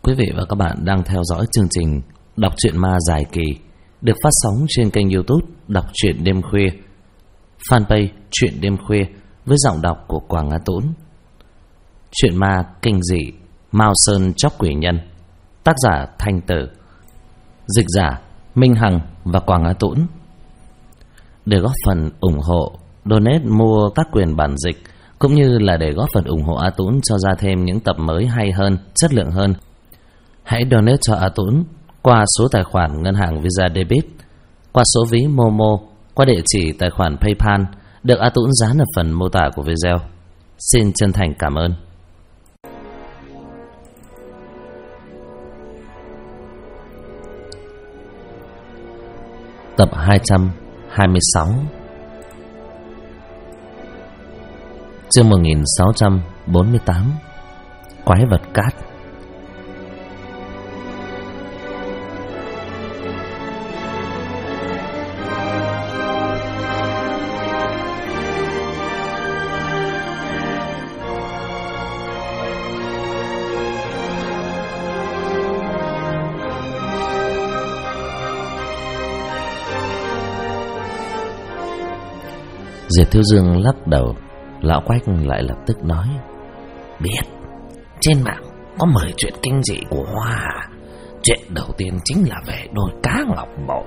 Quý vị và các bạn đang theo dõi chương trình Đọc truyện ma dài kỳ được phát sóng trên kênh YouTube Đọc truyện đêm khuya, fanpage Truyện đêm khuya với giọng đọc của Quảng Á Tũng. Truyện ma kinh dị Mao Sơn Chóc Quỷ Nhân, tác giả Thanh Tử, dịch giả Minh Hằng và Quảng Á Tũng. Để góp phần ủng hộ, donate mua các quyền bản dịch cũng như là để góp phần ủng hộ A Tũng cho ra thêm những tập mới hay hơn, chất lượng hơn, hãy donate cho A Tũng qua số tài khoản ngân hàng Visa Debit, qua số ví Momo, qua địa chỉ tài khoản PayPal được A Tũng dán ở phần mô tả của video. Xin chân thành cảm ơn. Tập 226, chương 1648, Quái vật cát. Diệp Thiếu Dương lắc đầu. Lão Quách lại lập tức nói: biết, trên mạng có 10 chuyện kinh dị của Hoa Hà. Chuyện đầu tiên chính là về đôi cá ngọc bội,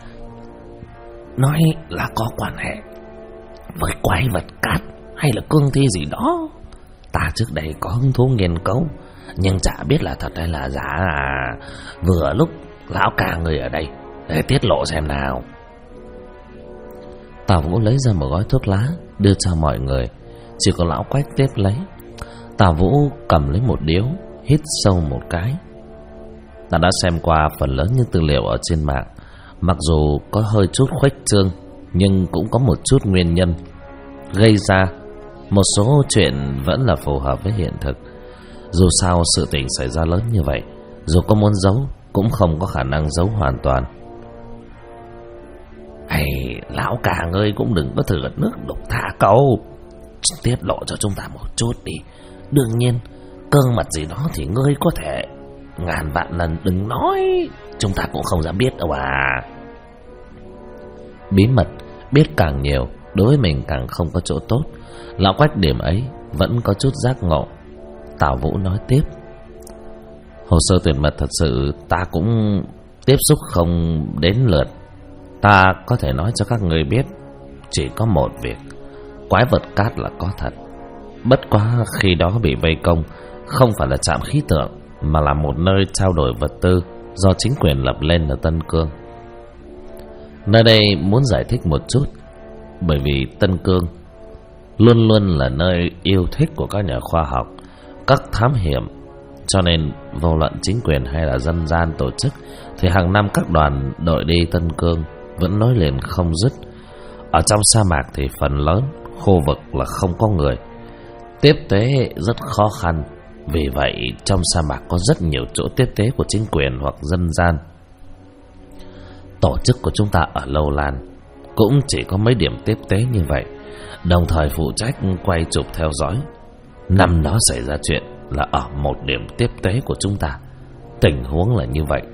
nói là có quan hệ với quái vật cát hay là cương thi gì đó. Ta trước đây có hứng thú nghiên cứu, nhưng chả biết là thật hay là giả. Vừa lúc lão ca người ở đây để tiết lộ xem nào. Tào Vũ lấy ra một gói thuốc lá đưa cho mọi người, chỉ có Lão Quách tiếp lấy. Tào Vũ cầm lấy một điếu, hít sâu một cái. Ta đã xem qua phần lớn những tư liệu ở trên mạng, mặc dù có hơi chút khuếch trương, nhưng cũng có một chút nguyên nhân gây ra. Một số chuyện vẫn là phù hợp với hiện thực. Dù sao sự tình xảy ra lớn như vậy, dù có muốn giấu cũng không có khả năng giấu hoàn toàn. Hay lão cả ngươi cũng đừng có thử nước đục thả câu, tiết lộ cho chúng ta một chút đi. Đương nhiên cơ mật gì đó thì ngươi có thể ngàn vạn lần đừng nói, chúng ta cũng không dám biết đâu à. Bí mật biết càng nhiều đối với mình càng không có chỗ tốt. Lão Quách điểm ấy vẫn có chút giác ngộ. Tào Vũ nói tiếp: hồ sơ tuyển mật thật sự ta cũng tiếp xúc không đến lượt. Ta có thể nói cho các người biết chỉ có một việc: quái vật cát là có thật. Bất quá khi đó bị vây công không phải là trạm khí tượng, mà là một nơi trao đổi vật tư do chính quyền lập lên ở Tân Cương. Nơi đây muốn giải thích một chút, bởi vì Tân Cương luôn luôn là nơi yêu thích của các nhà khoa học, các thám hiểm, cho nên vô luận chính quyền hay là dân gian tổ chức thì hàng năm các đoàn đội đi Tân Cương vẫn nối liền không dứt. Ở trong sa mạc thì phần lớn khu vực là không có người, tiếp tế rất khó khăn. Vì vậy trong sa mạc có rất nhiều chỗ tiếp tế của chính quyền hoặc dân gian. Tổ chức của chúng ta ở Lâu Lan cũng chỉ có mấy điểm tiếp tế như vậy, đồng thời phụ trách quay chụp theo dõi. Năm đó xảy ra chuyện là ở một điểm tiếp tế của chúng ta. Tình huống là như vậy.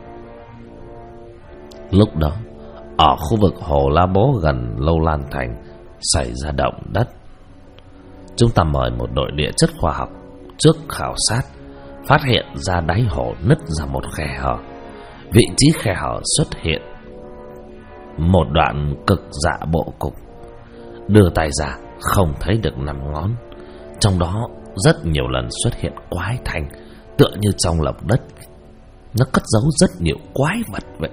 Lúc đó ở khu vực Hồ La Bố gần Lâu Lan Thành xảy ra động đất. Chúng ta mời một đội địa chất khoa học trước khảo sát, phát hiện ra đáy hồ nứt ra một khe hở. Vị trí khe hở xuất hiện một đoạn cực dạ bộ cục, đưa tay ra không thấy được 5 ngón. Trong đó rất nhiều lần xuất hiện quái thanh, tựa như trong lòng đất nó cất giấu rất nhiều quái vật vậy.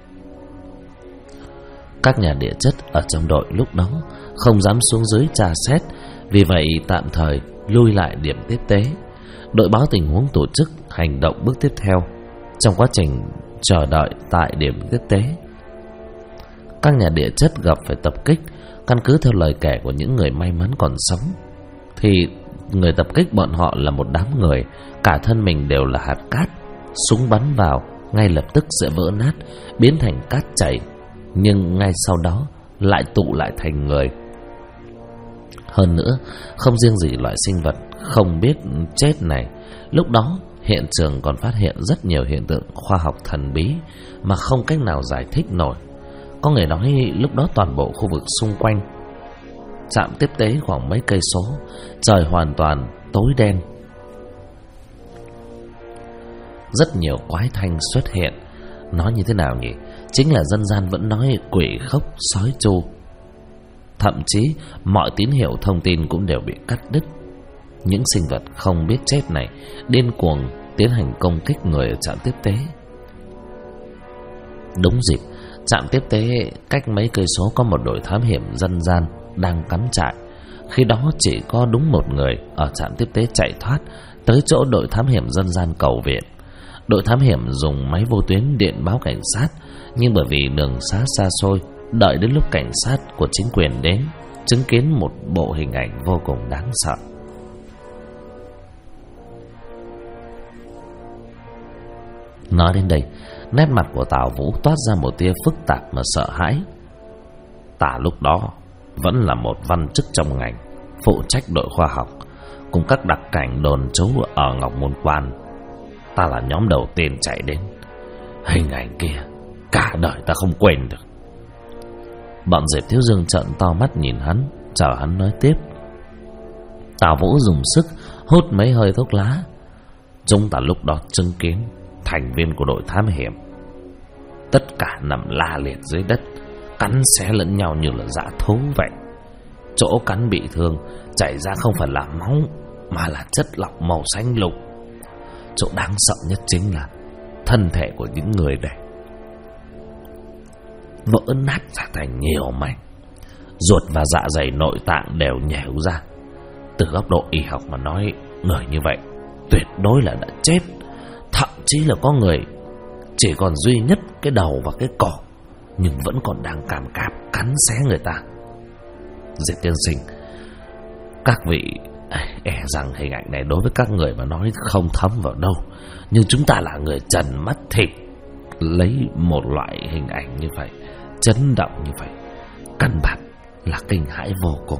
Các nhà địa chất ở trong đội lúc đó không dám xuống dưới tra xét, vì vậy tạm thời lui lại điểm tiếp tế. Đội báo tình huống tổ chức hành động bước tiếp theo. Trong quá trình chờ đợi tại điểm tiếp tế, các nhà địa chất gặp phải tập kích. Căn cứ theo lời kể của những người may mắn còn sống thì người tập kích bọn họ là một đám người, cả thân mình đều là hạt cát. Súng bắn vào ngay lập tức sẽ vỡ nát, biến thành cát chảy, nhưng ngay sau đó lại tụ lại thành người. Hơn nữa, không riêng gì loại sinh vật không biết chết này, lúc đó Hiện trường còn phát hiện rất nhiều hiện tượng khoa học thần bí mà không cách nào giải thích nổi. Có người nói lúc đó toàn bộ khu vực xung quanh trạm tiếp tế khoảng mấy cây số, trời hoàn toàn tối đen. Rất nhiều quái thanh xuất hiện. Nói như thế nào nhỉ? Chính là dân gian vẫn nói quỷ khóc sói chu. Thậm chí mọi tín hiệu thông tin cũng đều bị cắt đứt. Những sinh vật không biết chết này điên cuồng tiến hành công kích người ở trạm tiếp tế. Đúng dịp, trạm tiếp tế cách mấy cây số có một đội thám hiểm dân gian đang cắm trại. Khi đó chỉ có đúng một người ở trạm tiếp tế chạy thoát tới chỗ đội thám hiểm dân gian cầu viện. Đội thám hiểm dùng máy vô tuyến điện báo cảnh sát, nhưng bởi vì đường xá xa xôi, đợi đến lúc cảnh sát của chính quyền đến, chứng kiến một bộ hình ảnh vô cùng đáng sợ. Nói đến đây, nét mặt của Tào Vũ toát ra một tia phức tạp mà sợ hãi. Ta lúc đó vẫn là một văn chức trong ngành, phụ trách đội khoa học cùng các đặc cảnh đồn trú ở Ngọc Môn Quan. Ta là nhóm đầu tiên chạy đến. Hình ảnh kia cả đời ta không quên được. Bọn Diệp Thiếu Dương trợn to mắt nhìn hắn, chờ hắn nói tiếp. Tào Vũ dùng sức hút mấy hơi thuốc lá. Chúng ta lúc đó chứng kiến thành viên của đội thám hiểm tất cả nằm la liệt dưới đất, cắn xé lẫn nhau như là dã thú vậy. Chỗ cắn bị thương chảy ra không phải là máu mà là chất lỏng màu xanh lục. Chỗ đáng sợ nhất chính là thân thể của những người này vỡ nát ra thành nhiều mảnh, ruột và dạ dày nội tạng đều nhèo ra. Từ góc độ y học mà nói, người như vậy tuyệt đối là đã chết. Thậm chí là có người chỉ còn duy nhất cái đầu và cái cổ, nhưng vẫn còn đang càm cạp cắn xé người ta. Diệp tiên sinh, các vị e rằng hình ảnh này đối với các người mà nói không thấm vào đâu, nhưng chúng ta là người trần mắt thịt, lấy một loại hình ảnh như vậy, chấn động như vậy, căn bản là kinh hãi vô cùng.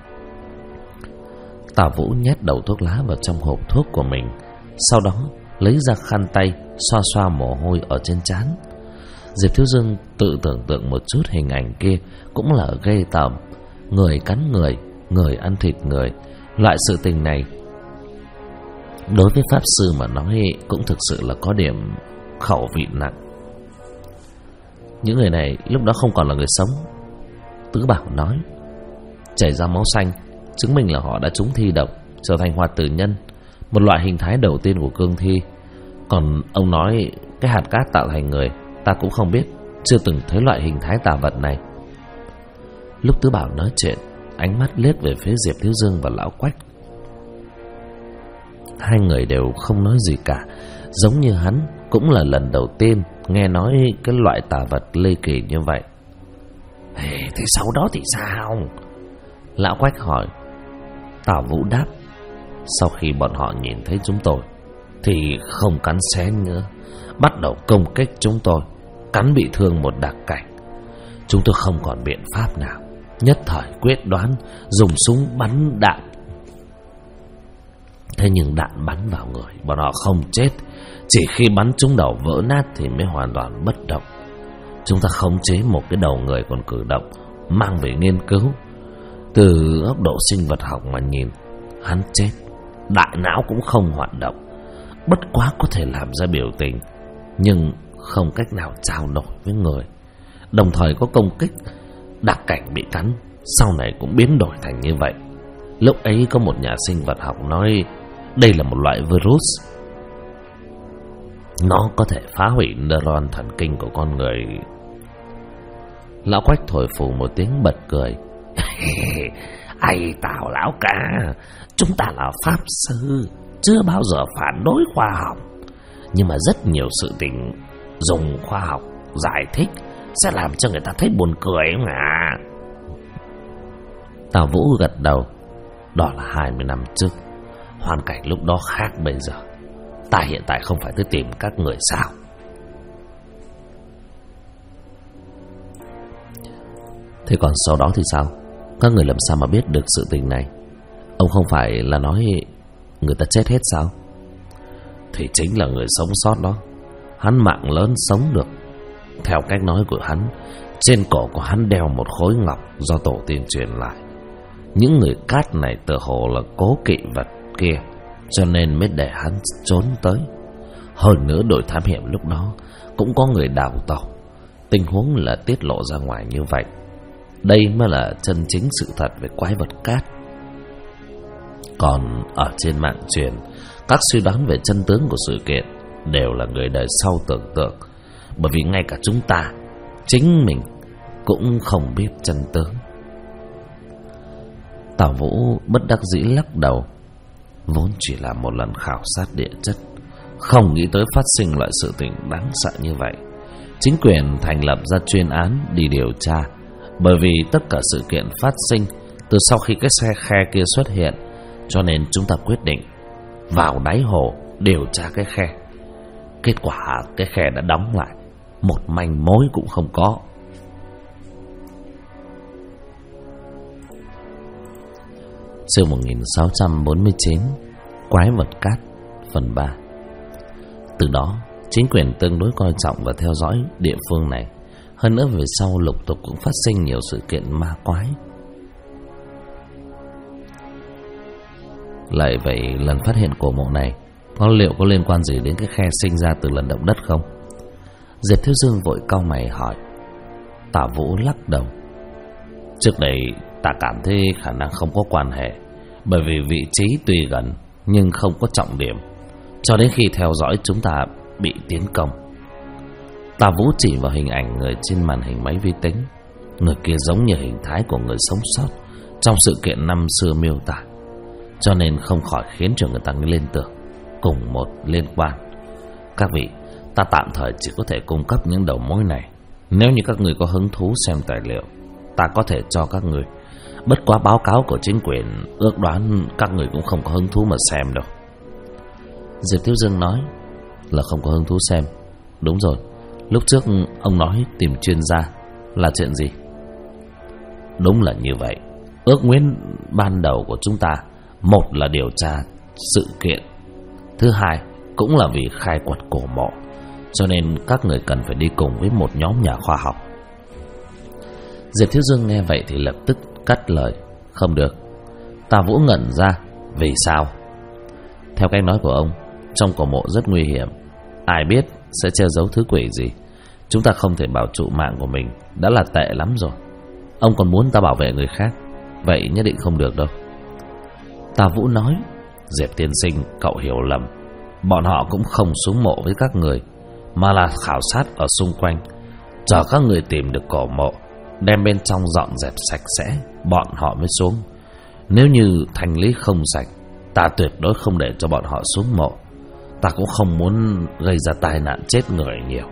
Tào Vũ nhét đầu thuốc lá vào trong hộp thuốc của mình, sau đó lấy ra khăn tay xoa xoa mồ hôi ở trên trán. Diệp Thiếu Dương tự tưởng tượng một chút hình ảnh kia cũng là ghê tởm. Người cắn người, người ăn thịt người. Loại sự tình này đối với pháp sư mà nói cũng thực sự là có điểm khẩu vị nặng. Những người này lúc đó không còn là người sống. Tứ Bảo nói, chảy ra máu xanh chứng minh là họ đã trúng thi độc, trở thành hoạt tử nhân, một loại hình thái đầu tiên của cương thi. Còn ông nói cái hạt cát tạo thành người, ta cũng không biết, chưa từng thấy loại hình thái tà vật này. Lúc Tứ Bảo nói chuyện, ánh mắt liếc về phía Diệp Thiếu Dương và Lão Quách. Hai người đều không nói gì cả, giống như hắn cũng là lần đầu tiên nghe nói cái loại tà vật ly kỳ như vậy. Thế sau đó thì sao? Lão Quách hỏi. Tào Vũ đáp, sau khi bọn họ nhìn thấy chúng tôi thì không cắn xé nữa, bắt đầu công kích chúng tôi, cắn bị thương một đặc cảnh. Chúng tôi không còn biện pháp nào, nhất thời quyết đoán dùng súng bắn đạn. Thế nhưng đạn bắn vào người, bọn họ không chết, chỉ khi bắn trúng đầu vỡ nát thì mới hoàn toàn bất động. Chúng ta khống chế một cái đầu người còn cử động, mang về nghiên cứu. Từ góc độ sinh vật học mà nhìn, hắn chết, đại não cũng không hoạt động, bất quá có thể làm ra biểu tình, nhưng không cách nào trao đổi với người. Đồng thời có công kích, đặc cảnh bị cắn sau này cũng biến đổi thành như vậy. Lúc ấy có một nhà sinh vật học nói đây là một loại virus, nó có thể phá hủy neuron thần kinh của con người. Lão Quách thổi phù một tiếng bật cười. Ai Tào lão ca, chúng ta là pháp sư, chưa bao giờ phản đối khoa học, nhưng mà rất nhiều sự tình dùng khoa học giải thích sẽ làm cho người ta thấy buồn cười không ạ? Tào Vũ gật đầu. Đó là 20 năm trước, hoàn cảnh lúc đó khác bây giờ. Ta hiện tại không phải tới tìm các người sao? Thế còn sau đó thì sao? Các người làm sao mà biết được sự tình này? Ông không phải là nói người ta chết hết sao? thì chính là người sống sót đó. Hắn mạng lớn sống được. Theo cách nói của hắn, trên cổ của hắn đeo một khối ngọc do tổ tiên truyền lại. Những người cát này tựa hồ là cố kỵ vật kia, cho nên mới để hắn trốn tới. Hơn nữa đội thám hiểm lúc đó cũng có người đào tẩu. Tình huống là tiết lộ ra ngoài như vậy. Đây mới là chân chính sự thật về quái vật cát. Còn ở trên mạng truyền, các suy đoán về chân tướng của sự kiện đều là người đời sau tưởng tượng. Bởi vì ngay cả chúng ta, chính mình cũng không biết chân tướng. Tào Vũ bất đắc dĩ lắc đầu. Vốn chỉ là một lần khảo sát địa chất, không nghĩ tới phát sinh loại sự tình đáng sợ như vậy. Chính quyền thành lập ra chuyên án đi điều tra. Bởi vì tất cả sự kiện phát sinh từ sau khi cái xe khe kia xuất hiện, cho nên chúng ta quyết định vào đáy hồ điều tra cái khe. Kết quả cái khe đã đóng lại, một manh mối cũng không có. Chương 1649 Quái vật cát phần 3. Từ đó chính quyền tương đối coi trọng và theo dõi địa phương này. Hơn nữa về sau lục tục cũng phát sinh nhiều sự kiện ma quái. Lại vậy, lần phát hiện cổ mộ này liệu có liên quan gì đến cái khe sinh ra từ lần động đất không? Diệp Thiếu Dương vội cau mày hỏi. Tả Vũ lắc đầu. Trước đây ta cảm thấy khả năng không có quan hệ, bởi vì vị trí tuy gần nhưng không có trọng điểm, cho đến khi theo dõi chúng ta bị tiến công. Tả Vũ chỉ vào hình ảnh người trên màn hình máy vi tính. Người kia giống như hình thái của người sống sót trong sự kiện năm xưa miêu tả, cho nên không khỏi khiến cho người ta lên tưởng cùng một liên quan. Các vị, ta tạm thời chỉ có thể cung cấp những đầu mối này. Nếu như các người có hứng thú xem tài liệu, ta có thể cho các người. Bất quá báo cáo của chính quyền ước đoán các người cũng không có hứng thú mà xem đâu. Diệp Thiếu Dương nói. Là không có hứng thú xem. Đúng rồi, lúc trước ông nói tìm chuyên gia là chuyện gì? Đúng là như vậy. Ước nguyện ban đầu của chúng ta, một là điều tra sự kiện, thứ hai cũng là vì khai quật cổ mộ, cho nên các người cần phải đi cùng với một nhóm nhà khoa học. Diệp Thiếu Dương nghe vậy thì lập tức cắt lời. Không được. Tà Vũ ngẩn ra. Vì sao? Theo cách nói của ông, trong cổ mộ rất nguy hiểm, ai biết sẽ che giấu thứ quỷ gì. Chúng ta không thể bảo trụ mạng của mình đã là tệ lắm rồi. Ông còn muốn ta bảo vệ người khác, vậy nhất định không được đâu. Tà Vũ nói. Diệp tiên sinh, cậu hiểu lầm. Bọn họ cũng không xuống mộ với các người, mà là khảo sát ở xung quanh, chờ các người tìm được cổ mộ, đem bên trong dọn dẹp sạch sẽ, bọn họ mới xuống. Nếu như thành lý không sạch, ta tuyệt đối không để cho bọn họ xuống mộ. Ta cũng không muốn gây ra tai nạn chết người nhiều.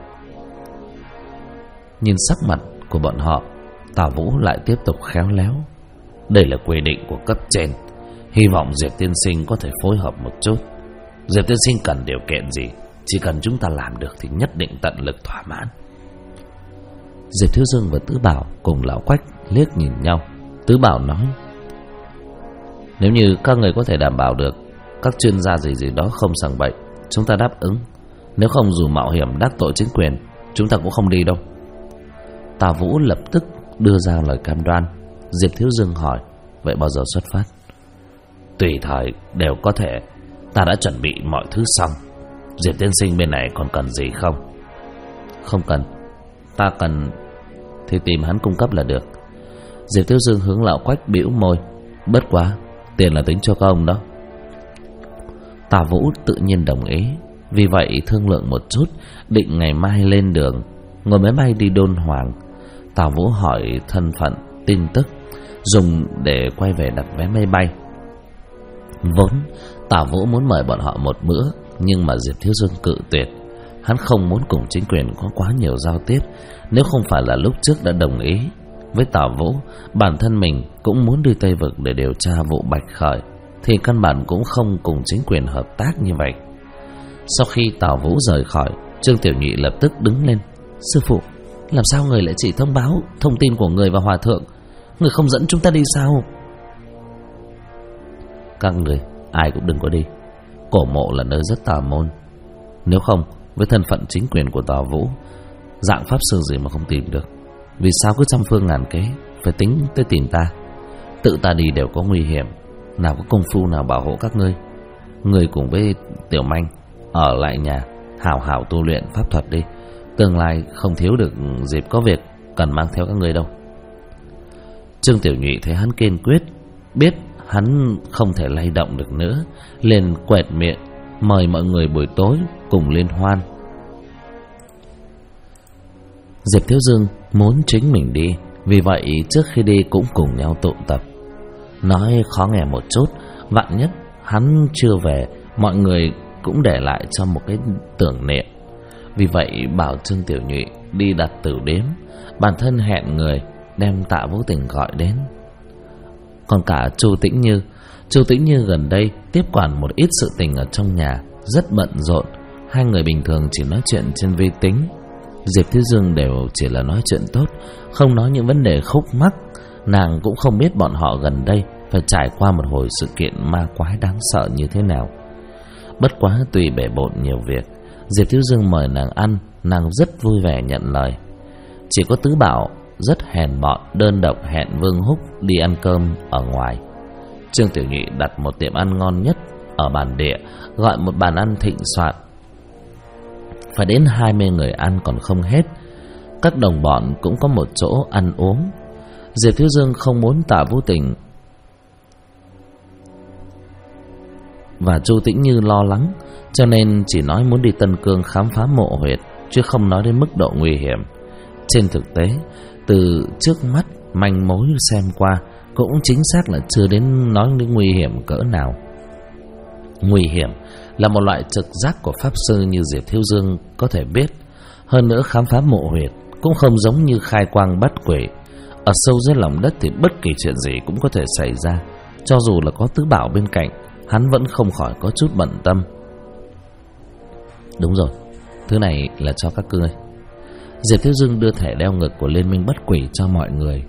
Nhìn sắc mặt của bọn họ, Tào Vũ lại tiếp tục khéo léo. Đây là quy định của cấp trên, hy vọng Diệp tiên sinh có thể phối hợp một chút. Diệp tiên sinh cần điều kiện gì, chỉ cần chúng ta làm được thì nhất định tận lực thỏa mãn. Diệp Thiếu Dương và Tứ Bảo cùng Lão Quách liếc nhìn nhau. Tứ Bảo nói. Nếu như các người có thể đảm bảo được các chuyên gia gì đó không sằng bậy, chúng ta đáp ứng. Nếu không dù mạo hiểm đắc tội chính quyền, chúng ta cũng không đi đâu. Tào Vũ lập tức đưa ra lời cam đoan. Diệp Thiếu Dương hỏi. Vậy bao giờ xuất phát? Tùy thời đều có thể. Ta đã chuẩn bị mọi thứ xong. Diệp tiên sinh bên này còn cần gì không? Không cần. Ta cần thì tìm hắn cung cấp là được. Diệp Thiếu Dương hướng Lão Quách bĩu môi. Bất quá, tiền là tính cho các ông đó. Tào Vũ tự nhiên đồng ý. Vì vậy thương lượng một chút, định ngày mai lên đường, ngồi máy bay đi Đôn Hoàng. Tào Vũ hỏi thân phận, tin tức, dùng để quay về đặt vé máy bay. Vốn Tào Vũ muốn mời bọn họ một bữa, nhưng mà Diệp Thiếu Dương cự tuyệt. Hắn không muốn cùng chính quyền có quá nhiều giao tiếp. Nếu không phải là lúc trước đã đồng ý với Tào Vũ, bản thân mình cũng muốn đi Tây Vực để điều tra vụ Bạch Khởi, thì căn bản cũng không cùng chính quyền hợp tác như vậy. Sau khi Tào Vũ rời khỏi, Trương Tiểu Nhị lập tức đứng lên. Sư phụ, làm sao người lại chỉ thông báo thông tin của người và hòa thượng, người không dẫn chúng ta đi sao? Các người ai cũng đừng có đi. Cổ mộ là nơi rất tà môn, Nếu không, với thân phận chính quyền của Tào Vũ, dạng pháp sư gì mà không tìm được? Vì sao cứ trăm phương ngàn kế phải tính tới tìm ta? Tự ta đi đều có nguy hiểm, nào có công phu nào bảo hộ các ngươi. Ngươi cùng với Tiểu Manh ở lại nhà hào hào tu luyện pháp thuật đi. Tương lai không thiếu được dịp có việc cần mang theo các ngươi đâu. Trương Tiểu Nhụy thấy hắn kiên quyết, biết hắn không thể lay động được nữa, liền quẹt miệng mời mọi người buổi tối cùng liên hoan. Diệp Thiếu Dương muốn chính mình đi, vì vậy trước khi đi cũng cùng nhau tụ tập. Nói khó nghe một chút, vạn nhất hắn chưa về, mọi người cũng để lại cho một cái tưởng niệm. Vì vậy bảo Trương Tiểu Nhụy đi đặt tử điếm, bản thân hẹn người đem Tạ Vũ Tình gọi đến. Còn cả Chu Tĩnh Như gần đây tiếp quản một ít sự tình ở trong nhà, rất bận rộn. Hai người bình thường chỉ nói chuyện trên vi tính, Diệp Thiếu Dương đều chỉ là nói chuyện tốt, không nói những vấn đề khúc mắc. Nàng cũng không biết bọn họ gần đây phải trải qua một hồi sự kiện ma quái đáng sợ như thế nào. Bất quá tùy bể bộn nhiều việc, Diệp Thiếu Dương mời nàng ăn, nàng rất vui vẻ nhận lời. Chỉ có Tứ Bảo rất hèn mọn, đơn độc hẹn Vương Húc đi ăn cơm ở ngoài. Trương Tiểu Nhụy đặt một tiệm ăn ngon nhất ở bản địa, gọi một bàn ăn thịnh soạn, phải đến 20 người ăn còn không hết. Các đồng bọn cũng có một chỗ ăn uống. Diệp Thiếu Dương không muốn Tạ Vũ Tình và Chu Tĩnh Như lo lắng, cho nên chỉ nói muốn đi Tân Cương khám phá mộ huyệt, chứ không nói đến mức độ nguy hiểm. Trên thực tế, từ trước mắt manh mối xem qua, cũng chính xác là chưa đến nói đến nguy hiểm cỡ nào. Nguy hiểm là một loại trực giác của pháp sư như Diệp Thiếu Dương có thể biết. Hơn nữa khám phá mộ huyệt cũng không giống như khai quang bắt quỷ. Ở sâu dưới lòng đất thì bất kỳ chuyện gì cũng có thể xảy ra. Cho dù là có Tứ Bảo bên cạnh, hắn vẫn không khỏi có chút bận tâm. Đúng rồi, thứ này là cho các ngươi. Diệp Thiếu Dương đưa thẻ đeo ngực của Liên minh bắt quỷ cho mọi người,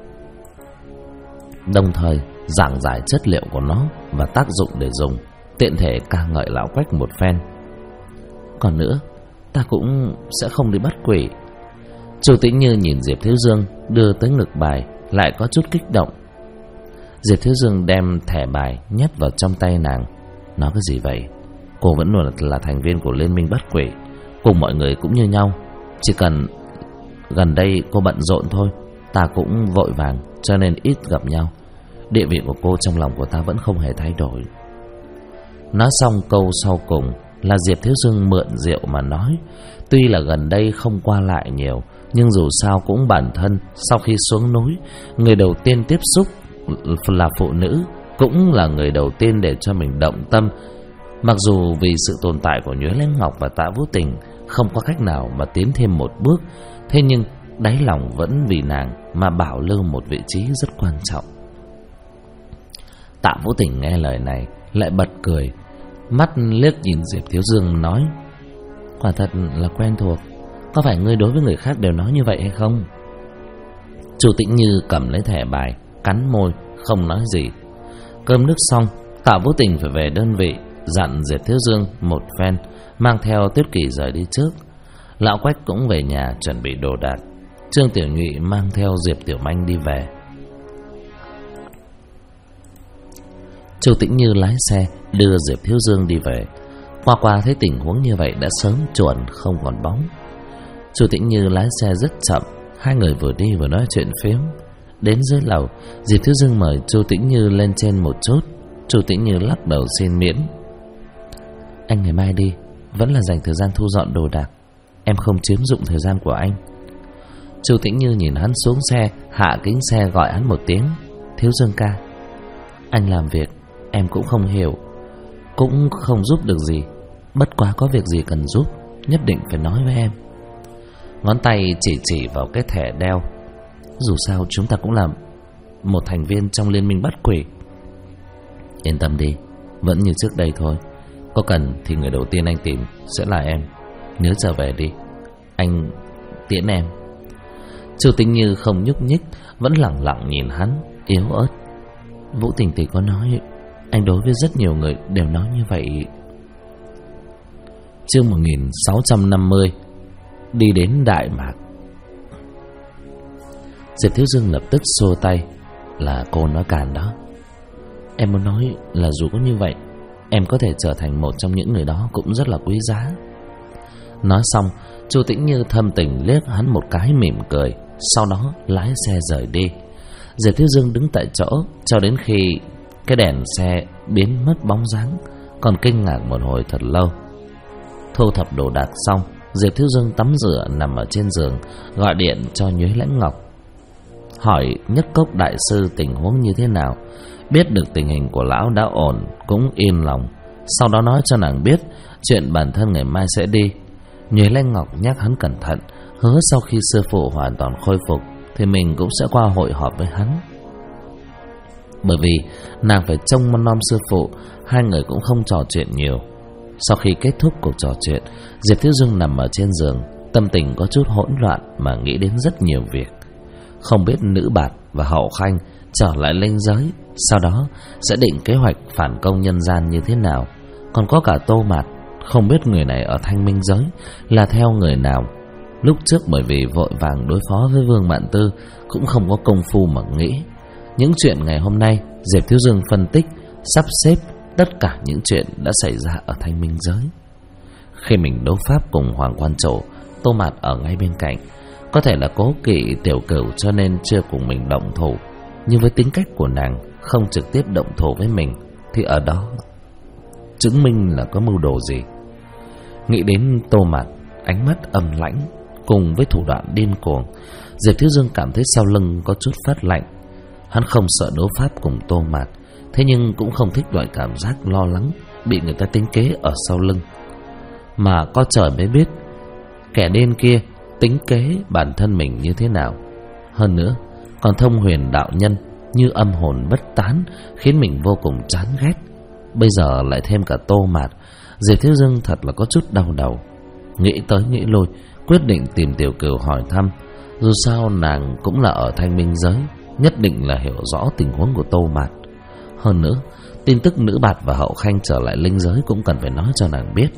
đồng thời giảng giải chất liệu của nó và tác dụng để dùng, tiện thể ca ngợi lão Quách một phen. Còn nữa, ta cũng sẽ không đi bắt quỷ. Chu Tĩnh Như nhìn Diệp Thiếu Dương đưa tới ngực bài, lại có chút kích động. Diệp Thiếu Dương đem thẻ bài nhét vào trong tay nàng. Nói cái gì vậy? Cô vẫn luôn là thành viên của Liên minh bắt quỷ, cùng mọi người cũng như nhau. Chỉ cần gần đây cô bận rộn thôi, ta cũng vội vàng, cho nên ít gặp nhau. Địa vị của cô trong lòng của ta vẫn không hề thay đổi. Nói xong câu sau cùng là Diệp Thiếu Dương mượn rượu mà nói. Tuy là gần đây không qua lại nhiều, nhưng dù sao cũng bản thân sau khi xuống núi, người đầu tiên tiếp xúc là phụ nữ, cũng là người đầu tiên để cho mình động tâm. Mặc dù vì sự tồn tại của Nhuế Lên Ngọc và Tạ Vũ Tình không có cách nào mà tiến thêm một bước, thế nhưng đáy lòng vẫn vì nàng mà bảo lưu một vị trí rất quan trọng. Tạ Vũ Tình nghe lời này lại bật cười, mắt liếc nhìn Diệp Thiếu Dương nói: quả thật là quen thuộc. Có phải ngươi đối với người khác đều nói như vậy hay không? Chu Tĩnh Như cầm lấy thẻ bài, cắn môi không nói gì. Cơm nước xong, Tạ Vũ Tình phải về đơn vị, dặn Diệp Thiếu Dương một phen, mang theo Tuyết Kỳ rời đi trước. Lão Quách cũng về nhà chuẩn bị đồ đạc. Trương Tiểu Nhụy mang theo Diệp Tiểu Manh đi về. Chu Tĩnh Như lái xe đưa Diệp Thiếu Dương đi về. Qua thấy tình huống như vậy đã sớm chuồn không còn bóng. Chu Tĩnh Như lái xe rất chậm, hai người vừa đi vừa nói chuyện phiếm. Đến dưới lầu, Diệp Thiếu Dương mời Chu Tĩnh Như lên trên một chút. Chu Tĩnh Như lắc đầu xin miễn. Anh ngày mai đi, vẫn là dành thời gian thu dọn đồ đạc, em không chiếm dụng thời gian của anh. Chu Tĩnh Như nhìn hắn xuống xe, hạ kính xe gọi hắn một tiếng: Thiếu Dương ca. Anh làm việc em cũng không hiểu, cũng không giúp được gì, bất quá có việc gì cần giúp nhất định phải nói với em. Ngón tay chỉ vào cái thẻ đeo. Dù sao chúng ta cũng là một thành viên trong Liên minh bắt quỷ. Yên tâm đi, vẫn như trước đây thôi. Có cần thì người đầu tiên anh tìm sẽ là em. Nhớ trở về đi, anh tiễn em. Chu Tĩnh Như không nhúc nhích, vẫn lặng lặng nhìn hắn, yếu ớt. Vũ Tình Tỷ có nói anh đối với rất nhiều người đều nói như vậy. Chương 1650. Đi đến Đại Mạc. Diệp Thiếu Dương lập tức xua tay. Là cô nói càn đó. Em muốn nói là dù có như vậy, em có thể trở thành một trong những người đó cũng rất là quý giá. Nói xong, Chu Tĩnh Như thâm tình liếc hắn một cái mỉm cười, sau đó lái xe rời đi. Diệp Thiếu Dương đứng tại chỗ cho đến khi cái đèn xe biến mất bóng dáng, còn kinh ngạc một hồi thật lâu. Thu thập đồ đạc xong, Diệp Thiếu Dương tắm rửa nằm ở trên giường, gọi điện cho Nhuế Lãnh Ngọc, hỏi Nhất Cốc đại sư tình huống như thế nào. Biết được tình hình của lão đã ổn, cũng yên lòng. Sau đó nói cho nàng biết chuyện bản thân ngày mai sẽ đi. Nhuế Lãnh Ngọc nhắc hắn cẩn thận, hứa sau khi sư phụ hoàn toàn khôi phục thì mình cũng sẽ qua hội họp với hắn. Bởi vì nàng phải trông nom sư phụ, hai người cũng không trò chuyện nhiều. Sau khi kết thúc cuộc trò chuyện, Diệp Thiếu Dương nằm ở trên giường, tâm tình có chút hỗn loạn mà nghĩ đến rất nhiều việc. Không biết Nữ Bạt và Hậu Khanh trở lại linh giới, sau đó sẽ định kế hoạch phản công nhân gian như thế nào. Còn có cả Tô Mạt, không biết người này ở Thanh Minh giới là theo người nào. Lúc trước bởi vì vội vàng đối phó với Vương Mạn Tư, cũng không có công phu mà nghĩ. Những chuyện ngày hôm nay, Diệp Thiếu Dương phân tích, sắp xếp tất cả những chuyện đã xảy ra ở Thanh Minh giới. Khi mình đấu pháp cùng Hoàng Quan Trổ, Tô Mạt ở ngay bên cạnh. Có thể là cố kỵ Tiểu Cửu cho nên chưa cùng mình động thủ, nhưng với tính cách của nàng không trực tiếp động thủ với mình thì ở đó chứng minh là có mưu đồ gì. Nghĩ đến Tô Mạt, ánh mắt âm lãnh cùng với thủ đoạn điên cuồng, Diệp Thiếu Dương cảm thấy sau lưng có chút phát lạnh. Hắn không sợ đấu pháp cùng Tô Mạt, thế nhưng cũng không thích loại cảm giác lo lắng bị người ta tính kế ở sau lưng. Mà có trời mới biết kẻ điên kia tính kế bản thân mình như thế nào. Hơn nữa còn thông huyền đạo nhân như âm hồn bất tán, khiến mình vô cùng chán ghét. Bây giờ lại thêm cả Tô Mạt, Diệp Thiếu Dương thật là có chút đau đầu. Nghĩ tới nghĩ lui, quyết định tìm Tiểu Cửu hỏi thăm. Dù sao nàng cũng là ở Thanh Minh giới, nhất định là hiểu rõ tình huống của Tô Mạt. Hơn nữa, tin tức Nữ Bạt và Hậu Khanh trở lại linh giới cũng cần phải nói cho nàng biết.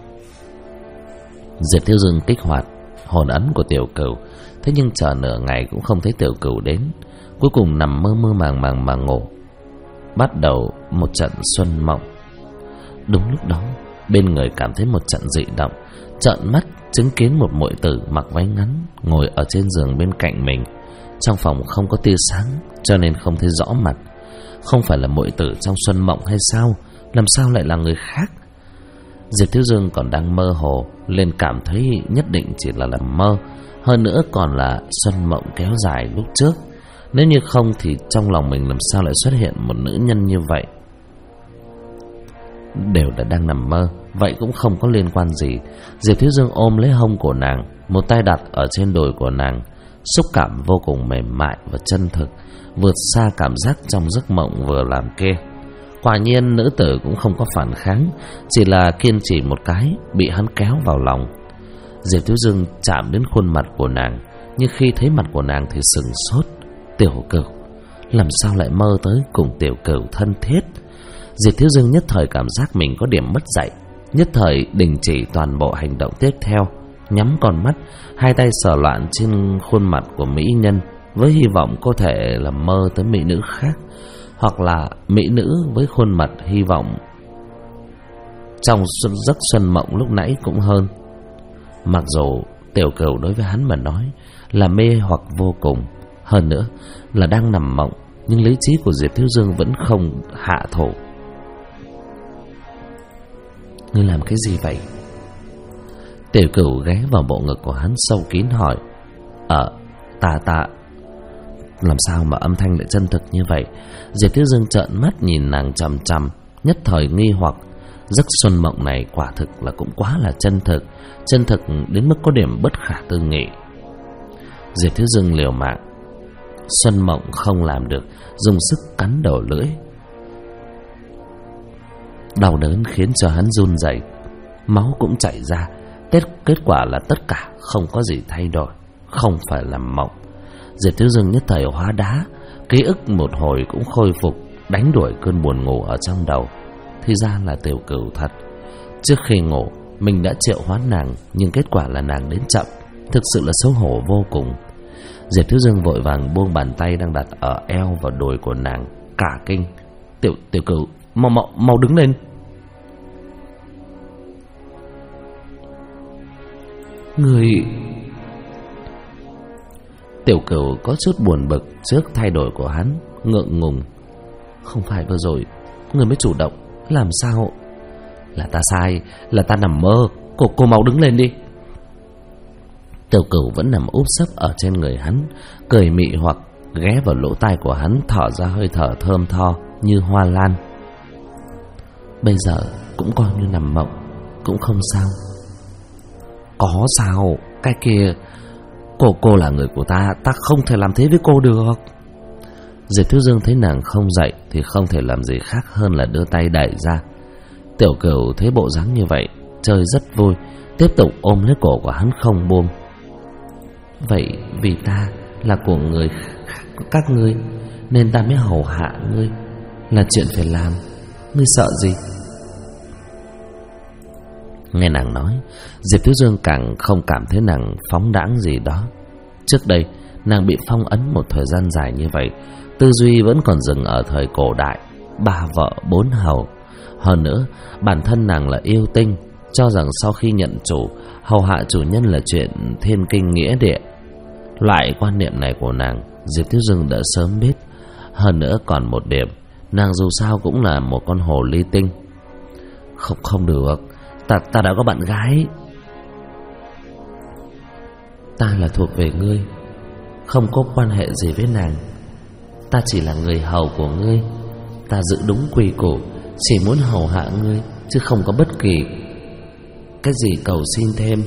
Diệp Thiếu Dương kích hoạt hồn ấn của Tiểu Cửu, thế nhưng chờ nửa ngày cũng không thấy Tiểu Cửu đến. Cuối cùng nằm mơ mơ màng màng mà ngủ. Bắt đầu một trận xuân mộng. Đúng lúc đó, bên người cảm thấy một trận dị động, trợn mắt chứng kiến một muội tử mặc váy ngắn ngồi ở trên giường bên cạnh mình. Trong phòng không có tia sáng cho nên không thấy rõ mặt. Không phải là muội tử trong xuân mộng hay sao? Làm sao lại là người khác? Diệp Thiếu Dương còn đang mơ hồ, liền cảm thấy nhất định chỉ là nằm mơ. Hơn nữa còn là xuân mộng kéo dài lúc trước. Nếu như không thì trong lòng mình làm sao lại xuất hiện một nữ nhân như vậy? Đều đã đang nằm mơ, vậy cũng không có liên quan gì. Diệp Thiếu Dương ôm lấy hông của nàng, một tay đặt ở trên đùi của nàng. Xúc cảm vô cùng mềm mại và chân thực, vượt xa cảm giác trong giấc mộng vừa làm kia. Quả nhiên nữ tử cũng không có phản kháng, chỉ là kiên trì một cái, bị hắn kéo vào lòng. Diệp Thiếu Dương chạm đến khuôn mặt của nàng, nhưng khi thấy mặt của nàng thì sửng sốt. Tiểu Cửu, làm sao lại mơ tới cùng Tiểu Cửu thân thiết? Diệp Thiếu Dương nhất thời cảm giác mình có điểm mất dạy, nhất thời đình chỉ toàn bộ hành động tiếp theo, nhắm con mắt, hai tay sờ loạn trên khuôn mặt của mỹ nhân, với hy vọng có thể là mơ tới mỹ nữ khác, hoặc là mỹ nữ với khuôn mặt hy vọng trong giấc xuân mộng lúc nãy cũng hơn. Mặc dù Tiểu Cửu đối với hắn mà nói là mê hoặc vô cùng, hơn nữa là đang nằm mộng, nhưng lý trí của Diệp Thiếu Dương vẫn không hạ thổ. Ngươi làm cái gì vậy? Tiểu Cửu ghé vào bộ ngực của hắn sâu kín hỏi. Ta làm sao mà âm thanh lại chân thực như vậy? Diệp Thiếu Dương trợn mắt nhìn nàng chằm chằm, nhất thời nghi hoặc. Giấc xuân mộng này quả thực là cũng quá là chân thực đến mức có điểm bất khả tư nghị. Diệp Thiếu Dương liều mạng. Xuân mộng không làm được, dùng sức cắn đầu lưỡi. Đau đớn khiến cho hắn run rẩy, máu cũng chảy ra. Kết quả là tất cả không có gì thay đổi, không phải là mộng. Diệp Thiếu Dương nhất thời hóa đá, ký ức một hồi cũng khôi phục, đánh đuổi cơn buồn ngủ ở trong đầu. Thì ra là Tiểu Cửu thật. Trước khi ngủ, mình đã triệu hoán nàng, nhưng kết quả là nàng đến chậm. Thực sự là xấu hổ vô cùng. Diệp Thiếu Dương vội vàng buông bàn tay đang đặt ở eo và đùi của nàng, cả kinh. Tiểu Cửu, mau đứng lên. Người... Tiểu Cửu có chút buồn bực trước thay đổi của hắn, ngượng ngùng. Không phải vừa rồi người mới chủ động, làm sao? Là ta sai, là ta nằm mơ. Cô mau đứng lên đi. Tiểu Cửu vẫn nằm úp sấp ở trên người hắn, cười mị hoặc ghé vào lỗ tai của hắn, thở ra hơi thở thơm tho như hoa lan. Bây giờ cũng coi như nằm mộng, cũng không sao. Có sao? Cái kia, cô là người của ta, ta không thể làm thế với cô được. Diệp Thiếu Dương thấy nàng không dậy thì không thể làm gì khác hơn là đưa tay đẩy ra. Tiểu Cửu thấy bộ dáng như vậy, chơi rất vui, tiếp tục ôm lấy cổ của hắn không buông. Vậy vì ta là của người các ngươi nên ta mới hầu hạ ngươi, là chuyện phải làm, ngươi sợ gì? Nghe nàng nói, Diệp Thiếu Dương càng không cảm thấy nàng phóng đãng gì đó. Trước đây nàng bị phong ấn một thời gian dài như vậy, tư duy vẫn còn dừng ở thời cổ đại, 3 vợ 4 hầu. Hơn nữa, bản thân nàng là yêu tinh, cho rằng sau khi nhận chủ, hầu hạ chủ nhân là chuyện thiên kinh nghĩa địa. Loại quan niệm này của nàng, Diệp Thiếu Dương đã sớm biết. Hơn nữa còn một điểm, nàng dù sao cũng là một con hồ ly tinh. Không được, ta đã có bạn gái. Ta là thuộc về ngươi, không có quan hệ gì với nàng. Ta chỉ là người hầu của ngươi. Ta giữ đúng quy củ, chỉ muốn hầu hạ ngươi, chứ không có bất kỳ cái gì cầu xin thêm.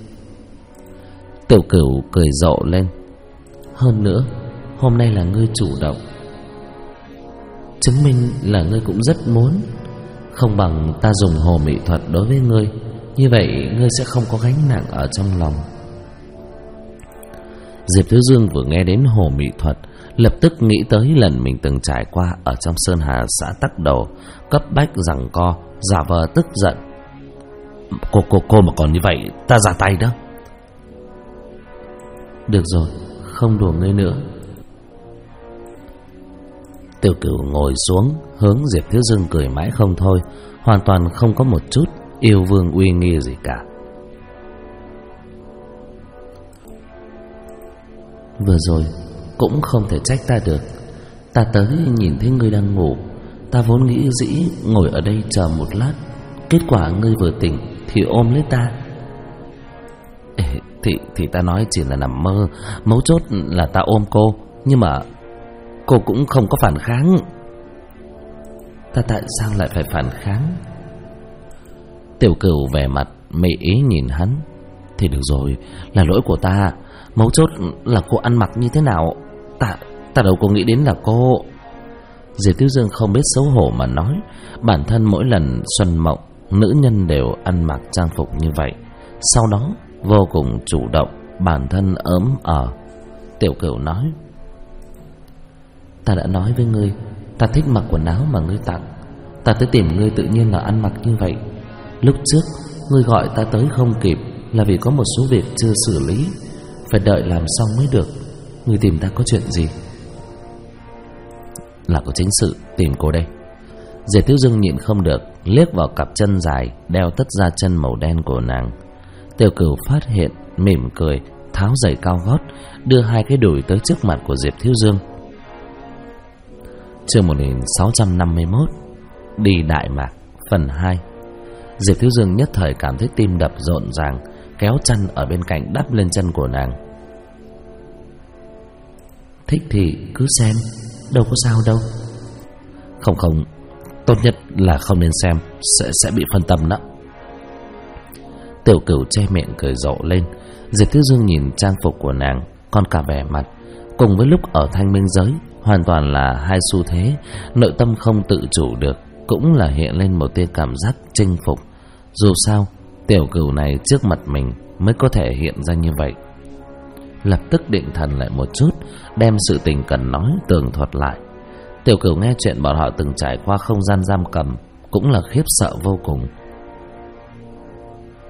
Tiểu Cửu cười rộ lên. Hơn nữa, hôm nay là ngươi chủ động, chứng minh là ngươi cũng rất muốn. Không bằng ta dùng hồ mị thuật đối với ngươi, như vậy ngươi sẽ không có gánh nặng ở trong lòng. Diệp Thiếu Dương vừa nghe đến hồ mị thuật, lập tức nghĩ tới lần mình từng trải qua ở trong Sơn Hà xã Tắc Đồ, cấp bách giằng co, giả vờ tức giận. Cô mà còn như vậy, ta ra tay đó. Được rồi, không đùa ngươi nữa. Tiểu Cửu ngồi xuống, hướng Diệp Thiếu Dương cười mãi không thôi, hoàn toàn không có một chút yêu vương uy nghi gì cả. Vừa rồi cũng không thể trách ta được. Ta tới nhìn thấy ngươi đang ngủ, ta vốn nghĩ dĩ ngồi ở đây chờ một lát, kết quả ngươi vừa tỉnh thì ôm lấy ta. Thì ta nói chỉ là nằm mơ, mấu chốt là ta ôm cô, nhưng mà cô cũng không có phản kháng. Ta tại sao lại phải phản kháng? Tiểu Cửu vẻ mặt mị ý nhìn hắn. Thì được rồi, là lỗi của ta. Mấu chốt là cô ăn mặc như thế nào, ta đâu có nghĩ đến là cô. Diệp Thiếu Dương không biết xấu hổ mà nói, bản thân mỗi lần xuân mộng, nữ nhân đều ăn mặc trang phục như vậy, sau đó vô cùng chủ động, bản thân ấm ở. Tiểu Cửu nói, ta đã nói với ngươi, ta thích mặc quần áo mà ngươi tặng. Ta tới tìm ngươi tự nhiên là ăn mặc như vậy. Lúc trước ngươi gọi ta tới không kịp là vì có một số việc chưa xử lý, phải đợi làm xong mới được. Ngươi tìm ta có chuyện gì? Là có chính sự tìm cô đây. Diệp Thiếu Dương nhịn không được, liếc vào cặp chân dài đeo tất da chân màu đen của nàng. Tiểu Cửu phát hiện, mỉm cười, tháo giày cao gót, đưa hai cái đùi tới trước mặt của Diệp Thiếu Dương. Chương 1651, đi Đại Mạc, phần 2. Diệp Thiếu Dương nhất thời cảm thấy tim đập rộn ràng, kéo chăn ở bên cạnh đắp lên chân của nàng. Thích thì cứ xem, đâu có sao đâu. Không, tốt nhất là không nên xem, sẽ bị phân tâm đó. Tiểu Cửu che miệng cười rộ lên. Diệp Thiếu Dương nhìn trang phục của nàng, còn cả vẻ mặt, cùng với lúc ở Thanh Minh giới, hoàn toàn là hai xu thế. Nội tâm không tự chủ được, cũng là hiện lên một tia cảm giác chinh phục. Dù sao, Tiểu Cửu này trước mặt mình mới có thể hiện ra như vậy. Lập tức định thần lại một chút, đem sự tình cần nói tường thuật lại. Tiểu Cửu nghe chuyện bọn họ từng trải qua không gian giam cầm, cũng là khiếp sợ vô cùng.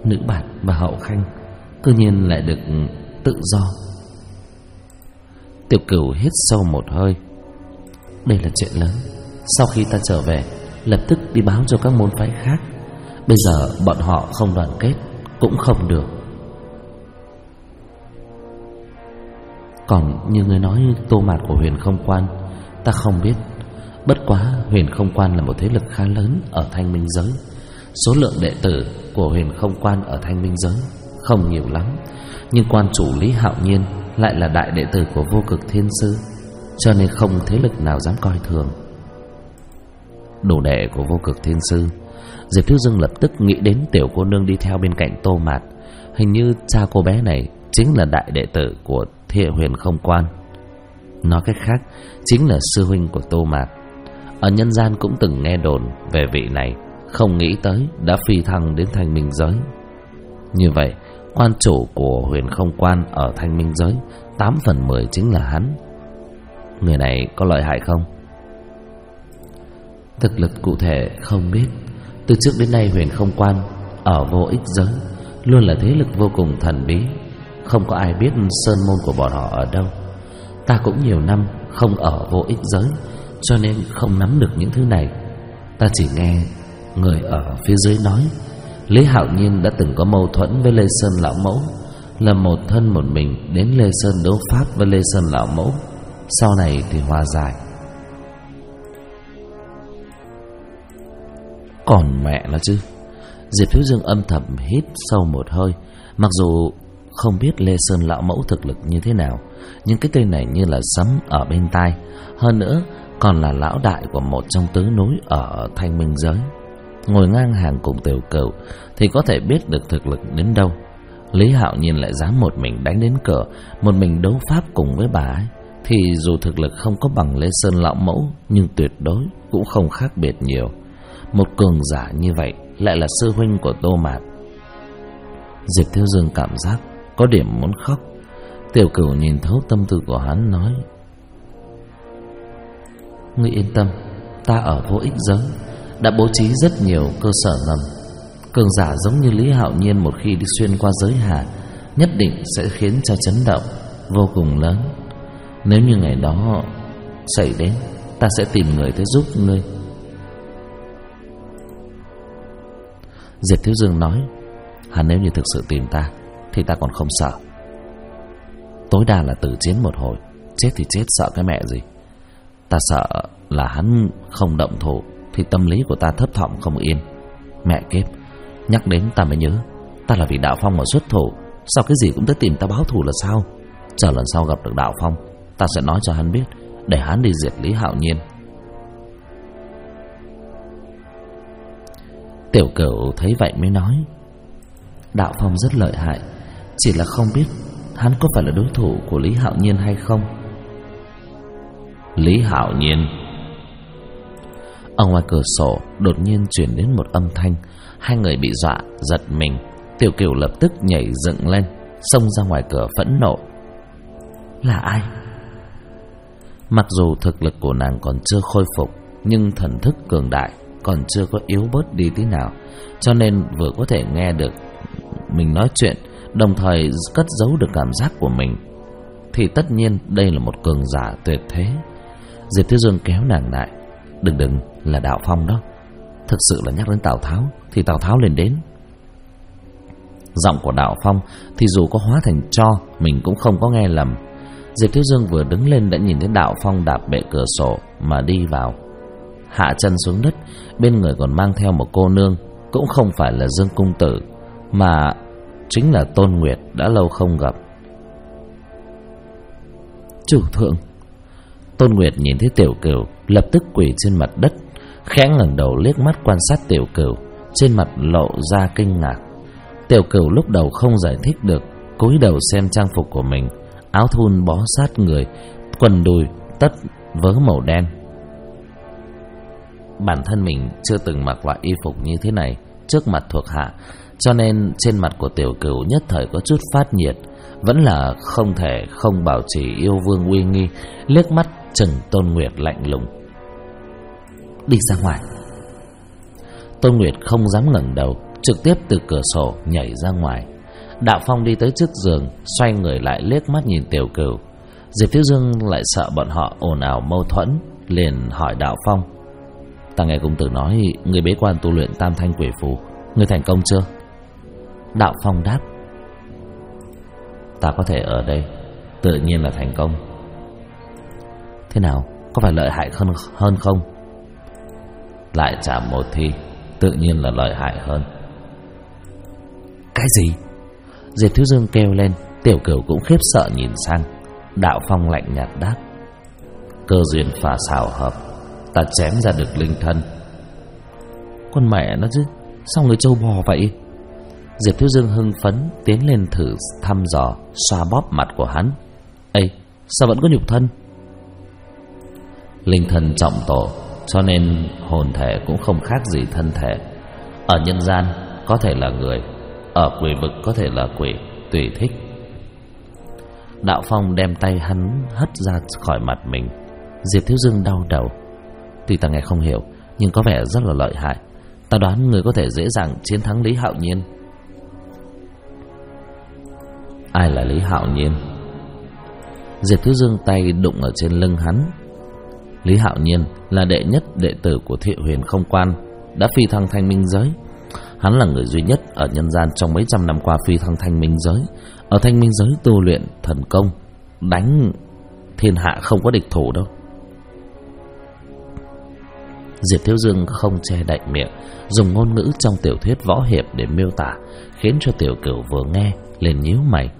Nữ Bạt và Hậu Khanh cư nhiên lại được tự do. Tiểu Cửu hít sâu một hơi. Đây là chuyện lớn. Sau khi ta trở về, lập tức đi báo cho các môn phái khác. Bây giờ bọn họ không đoàn kết cũng không được. Còn như người nói Tô Mạt của Huyền Không Quan, ta không biết. Bất quá Huyền Không Quan là một thế lực khá lớn ở Thanh Minh giới. Số lượng đệ tử của Huyền Không Quan ở Thanh Minh giới không nhiều lắm, nhưng quan chủ Lý Hạo Nhiên lại là đại đệ tử của Vô Cực Thiên Sư, cho nên không thế lực nào dám coi thường. Đồ đệ của Vô Cực Thiên Sư, Diệp Thiếu Dương lập tức nghĩ đến tiểu cô nương đi theo bên cạnh Tô Mạt. Hình như cha cô bé này chính là đại đệ tử của Thiệ Huyền Không Quan. Nói cách khác, chính là sư huynh của Tô Mạt. Ở nhân gian cũng từng nghe đồn về vị này, không nghĩ tới đã phi thăng đến Thanh Minh giới. Như vậy, quan chủ của Huyền Không Quan ở Thanh Minh giới 8 phần 10 chính là hắn. Người này có lợi hại không? Thực lực cụ thể không biết. Từ trước đến nay Huyền Không Quan ở Vô Ích giới luôn là thế lực vô cùng thần bí, không có ai biết sơn môn của bọn họ ở đâu. Ta cũng nhiều năm không ở Vô Ích giới, cho nên không nắm được những thứ này. Ta chỉ nghe người ở phía dưới nói Lý Hạo Nhiên đã từng có mâu thuẫn với Lê Sơn Lão Mẫu, là một thân một mình đến Lê Sơn đấu pháp với Lê Sơn Lão Mẫu, sau này thì hòa giải. Còn mẹ nó chứ. Diệp Thiếu Dương âm thầm hít sâu một hơi. Mặc dù không biết Lê Sơn Lão Mẫu thực lực như thế nào, nhưng cái tên này như là sấm ở bên tai. Hơn nữa còn là lão đại của một trong tứ núi ở Thanh Minh giới, ngồi ngang hàng cùng Tiểu Cửu, thì có thể biết được thực lực đến đâu. Lý Hạo Nhiên lại dám một mình đánh đến cửa, một mình đấu pháp cùng với bà ấy, thì dù thực lực không có bằng Lê Sơn Lão Mẫu, nhưng tuyệt đối cũng không khác biệt nhiều. Một cường giả như vậy lại là sư huynh của Tô Mạt. Diệp Thiếu Dương cảm giác có điểm muốn khóc. Tiểu Cửu nhìn thấu tâm tư của hắn, nói: Ngươi yên tâm, ta ở Vô Ích giới đã bố trí rất nhiều cơ sở ngầm. Cường giả giống như Lý Hạo Nhiên một khi đi xuyên qua giới hà, nhất định sẽ khiến cho chấn động vô cùng lớn. Nếu như ngày đó xảy đến, ta sẽ tìm người tới giúp ngươi. Diệp Thiếu Dương nói: Hắn nếu như thực sự tìm ta thì ta còn không sợ. Tối đa là tử chiến một hồi, chết thì chết, sợ cái mẹ gì. Ta sợ là hắn không động thủ thì tâm lý của ta thấp thỏm không yên. Mẹ kiếp, nhắc đến ta mới nhớ, ta là vì Đạo Phong mà xuất thủ, sao cái gì cũng tới tìm ta báo thù là sao? Chờ lần sau gặp được Đạo Phong, ta sẽ nói cho hắn biết, để hắn đi diệt Lý Hạo Nhiên. Tiểu Cửu thấy vậy mới nói: Đạo Phong rất lợi hại, chỉ là không biết hắn có phải là đối thủ của Lý Hạo Nhiên hay không. Lý Hạo Nhiên. Ở ngoài cửa sổ đột nhiên truyền đến một âm thanh. Hai người bị dọa giật mình. Tiểu Cửu lập tức nhảy dựng lên, xông ra ngoài cửa phẫn nộ. Là ai? Mặc dù thực lực của nàng còn chưa khôi phục, nhưng thần thức cường đại còn chưa có yếu bớt đi tí nào, cho nên vừa có thể nghe được mình nói chuyện, đồng thời cất giấu được cảm giác của mình, thì tất nhiên đây là một cường giả tuyệt thế. Diệp Thiếu Dương kéo nàng lại: Đừng là Đạo Phong đó. Thực sự là nhắc đến Tào Tháo thì Tào Tháo lên đến. Giọng của Đạo Phong thì dù có hóa thành tro, mình cũng không có nghe lầm. Diệp Thiếu Dương vừa đứng lên đã nhìn thấy Đạo Phong đạp bệ cửa sổ mà đi vào, hạ chân xuống đất. Bên người còn mang theo một cô nương, cũng không phải là Dương Cung Tử, mà chính là Tôn Nguyệt đã lâu không gặp. Chủ thượng. Tôn Nguyệt nhìn thấy Tiểu Cửu lập tức quỳ trên mặt đất, khẽ ngẩng đầu liếc mắt quan sát Tiểu Cửu, trên mặt lộ ra kinh ngạc. Tiểu Cửu lúc đầu không giải thích được, cúi đầu xem trang phục của mình, áo thun bó sát người, quần đùi tất vớ màu đen. Bản thân mình chưa từng mặc loại y phục như thế này trước mặt thuộc hạ, cho nên trên mặt của Tiểu Cửu nhất thời có chút phát nhiệt, vẫn là không thể không bảo trì yêu vương uy nghi, liếc mắt chừng Tôn Nguyệt lạnh lùng. Đi ra ngoài. Tôn Nguyệt không dám ngẩng đầu, trực tiếp từ cửa sổ nhảy ra ngoài. Đạo Phong đi tới trước giường, xoay người lại liếc mắt nhìn Tiểu Cửu. Diệp Thiếu Dương lại sợ bọn họ ồn ào mâu thuẫn, liền hỏi Đạo Phong: "Ta nghe công tử nói người bế quan tu luyện Tam Thanh Quỷ Phù, người thành công chưa?" Đạo Phong đáp: "Ta có thể ở đây, tự nhiên là thành công." "Thế nào, có phải lợi hại hơn không?" "Lại chạm một thi, tự nhiên là lợi hại hơn." "Cái gì?" Diệp Thiếu Dương kêu lên. Tiểu Cửu cũng khiếp sợ nhìn sang. Đạo Phong lạnh nhạt đáp: "Cơ duyên phà xảo hợp, ta chém ra được linh thân." "Con mẹ nó chứ, sao người trâu bò vậy?" Diệp Thiếu Dương hưng phấn tiến lên thử thăm dò, xoa bóp mặt của hắn. "Ê, sao vẫn có nhục thân?" "Linh thân trọng tổ, cho nên hồn thể cũng không khác gì thân thể. Ở nhân gian có thể là người, ở quỷ vực có thể là quỷ, tùy thích." Đạo Phong đem tay hắn hất ra khỏi mặt mình. Diệp Thiếu Dương đau đầu. "Tuy ta nghe không hiểu, nhưng có vẻ rất là lợi hại. Ta đoán người có thể dễ dàng chiến thắng Lý Hạo Nhiên." "Ai là Lý Hạo Nhiên?" Diệp Thiếu Dương tay đụng ở trên lưng hắn. "Lý Hạo Nhiên là đệ nhất đệ tử của Thiệu Huyền Không Quan, đã phi thăng Thanh Minh Giới. Hắn là người duy nhất ở nhân gian trong mấy trăm năm qua phi thăng Thanh Minh Giới. Ở Thanh Minh Giới tu luyện thần công, đánh thiên hạ không có địch thủ đâu." Diệp Thiếu Dương không che đậy miệng, dùng ngôn ngữ trong tiểu thuyết võ hiệp để miêu tả, khiến cho Tiểu Cửu vừa nghe liền nhíu mày.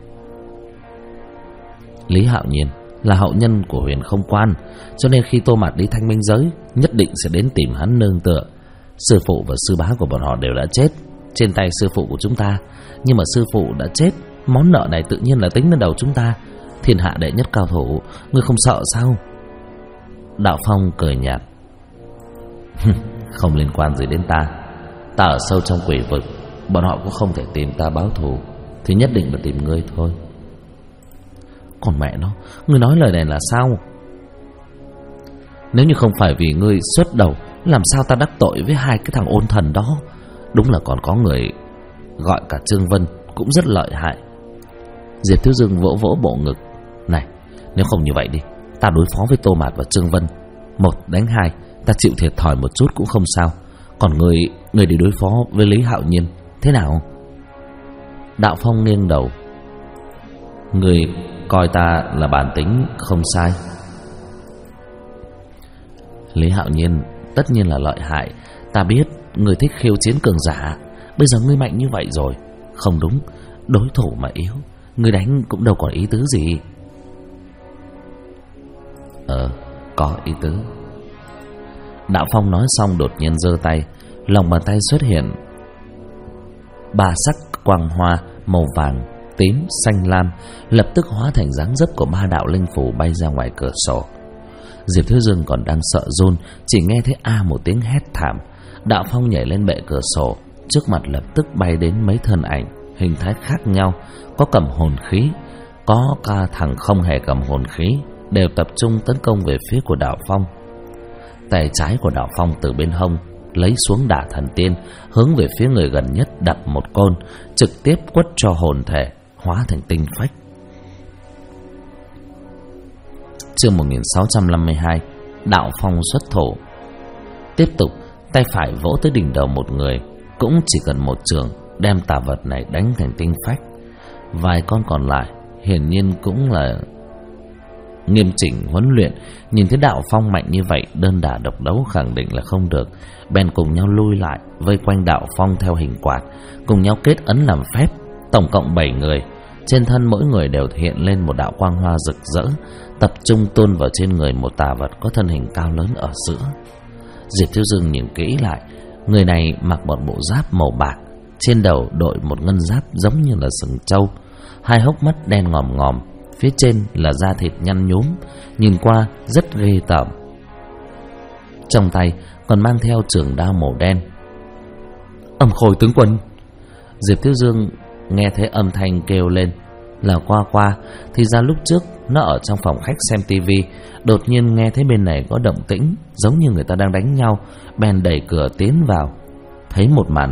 "Lý Hạo Nhiên là hậu nhân của Huyền Không Quan, cho nên khi Tô Mạt đi Thanh Minh Giới nhất định sẽ đến tìm hắn nương tựa. Sư phụ và sư bá của bọn họ đều đã chết trên tay sư phụ của chúng ta, nhưng mà sư phụ đã chết, món nợ này tự nhiên là tính lên đầu chúng ta. Thiên hạ đệ nhất cao thủ, ngươi không sợ sao?" Đạo Phong cười nhạt: "Không liên quan gì đến ta. Ta ở sâu trong quỷ vực, bọn họ cũng không thể tìm ta báo thù, thì nhất định là tìm ngươi thôi." "Còn mẹ nó, ngươi nói lời này là sao?" "Nếu như không phải vì ngươi xuất đầu, làm sao ta đắc tội với hai cái thằng ôn thần đó. Đúng là còn có người gọi cả Trương Vân cũng rất lợi hại." Diệp Thiếu Dương vỗ vỗ bộ ngực: "Này, nếu không như vậy đi, ta đối phó với Tô Mạt và Trương Vân, 1 đánh 2, ta chịu thiệt thòi một chút cũng không sao. Còn người đi đối phó với Lý Hạo Nhiên, thế nào?" Đạo Phong nghiêng đầu: "Người coi ta là bản tính không sai. Lý Hạo Nhiên tất nhiên là lợi hại. Ta biết người thích khiêu chiến cường giả. Bây giờ ngươi mạnh như vậy rồi, không đúng, đối thủ mà yếu, ngươi đánh cũng đâu còn ý tứ gì." Có ý tứ." Đạo Phong nói xong đột nhiên giơ tay, lòng bàn tay xuất hiện 3 sắc quang hoa màu vàng, tím, xanh, lam, lập tức hóa thành dáng dấp của 3 đạo linh phù bay ra ngoài cửa sổ. Diệp Thiếu Dương còn đang sợ run, chỉ nghe thấy một tiếng hét thảm. Đạo Phong nhảy lên bệ cửa sổ, trước mặt lập tức bay đến mấy thân ảnh hình thái khác nhau, có cầm hồn khí, có cả thằng không hề cầm hồn khí, đều tập trung tấn công về phía của Đạo Phong. Tay trái của Đạo Phong từ bên hông lấy xuống Đả Thần Tiên, hướng về phía người gần nhất đập một côn, trực tiếp quất cho hồn thể hóa thành tinh phách. Chương 1652, Đạo Phong xuất thủ. Tiếp tục, tay phải vỗ tới đỉnh đầu một người, cũng chỉ cần một trường đem tà vật này đánh thành tinh phách. Vài con còn lại hiển nhiên cũng là nghiêm chỉnh huấn luyện, nhìn thấy Đạo Phong mạnh như vậy, đơn đả độc đấu khẳng định là không được, bèn cùng nhau lui lại, vây quanh Đạo Phong theo hình quạt, cùng nhau kết ấn làm phép. Tổng cộng 7 người, trên thân mỗi người đều hiện lên một đạo quang hoa rực rỡ, tập trung tuôn vào trên người một tà vật có thân hình cao lớn ở giữa. Diệp Thiếu Dương nhìn kỹ lại, người này mặc một bộ giáp màu bạc, trên đầu đội một ngân giáp giống như là sừng trâu, 2 hốc mắt đen ngòm ngòm, phía trên là da thịt nhăn nhúm, nhìn qua rất ghê tởm. Trong tay còn mang theo trường đao màu đen. Âm Khôi tướng quân. Diệp Thiếu Dương nghe thấy âm thanh kêu lên là Qua Qua, thì ra lúc trước nó ở trong phòng khách xem tivi, đột nhiên nghe thấy bên này có động tĩnh, giống như người ta đang đánh nhau, bèn đẩy cửa tiến vào. Thấy một màn này,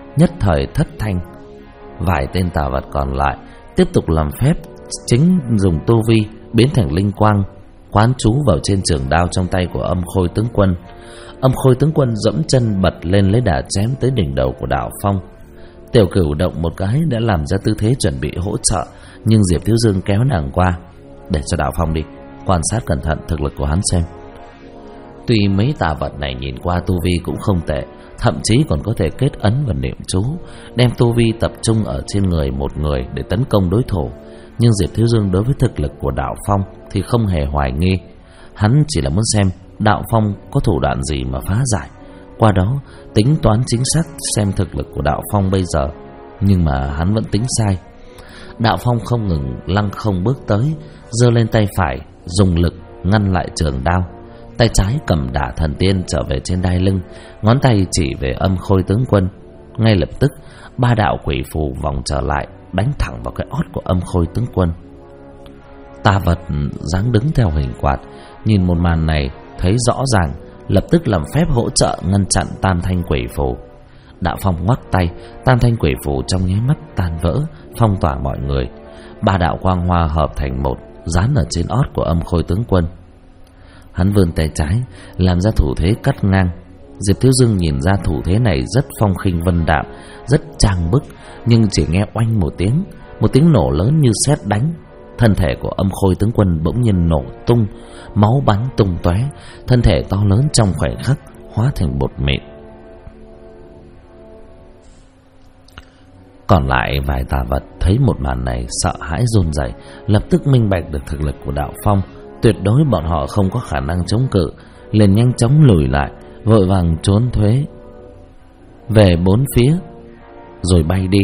nhất thời thất thanh. Vài tên tà vật còn lại tiếp tục làm phép, chính dùng tu vi biến thành linh quang, quán chú vào trên trường đao trong tay của Âm Khôi tướng quân. Âm Khôi tướng quân dẫm chân bật lên lấy đà chém tới đỉnh đầu của Đạo Phong. Tiểu Cửu động một cái đã làm ra tư thế chuẩn bị hỗ trợ, nhưng Diệp Thiếu Dương kéo nàng qua. Để cho Đạo Phong đi, quan sát cẩn thận thực lực của hắn xem. Tuy mấy tà vật này nhìn qua tu vi cũng không tệ, thậm chí còn có thể kết ấn và niệm chú, đem tu vi tập trung ở trên người một người để tấn công đối thủ. Nhưng Diệp Thiếu Dương đối với thực lực của Đạo Phong thì không hề hoài nghi. Hắn chỉ là muốn xem Đạo Phong có thủ đoạn gì mà phá giải, qua đó tính toán chính xác xem thực lực của Đạo Phong bây giờ. Nhưng mà hắn vẫn tính sai. Đạo Phong không ngừng lăng không bước tới, giơ lên tay phải dùng lực ngăn lại trường đao, tay trái cầm đả thần tiên trở về trên đai lưng, ngón tay chỉ về Âm Khôi tướng quân. Ngay lập tức 3 đạo quỷ phù vòng trở lại, đánh thẳng vào cái ót của Âm Khôi tướng quân. Tà vật dáng đứng theo hình quạt, nhìn một màn này thấy rõ ràng, lập tức làm phép hỗ trợ ngăn chặn tam thanh quỷ phù. Đạo Phong ngoắc tay, tam thanh quỷ phù trong nháy mắt tan vỡ, phong tỏa mọi người. 3 đạo quang hoa hợp thành một, dán ở trên ót của Âm Khôi tướng quân. Hắn vươn tay trái làm ra thủ thế cắt ngang. Diệp Thiếu Dương nhìn ra thủ thế này rất phong khinh vân đạm, rất trang bức, nhưng chỉ nghe oanh một tiếng nổ lớn như sét đánh. Thân thể của Âm Khôi tướng quân bỗng nhiên nổ tung, máu bắn tung tóe, thân thể to lớn trong khoảnh khắc hóa thành bột mịn. Còn lại vài tà vật thấy một màn này sợ hãi run rẩy, lập tức minh bạch được thực lực của Đạo Phong, tuyệt đối bọn họ không có khả năng chống cự, liền nhanh chóng lùi lại, vội vàng trốn thuế về bốn phía rồi bay đi.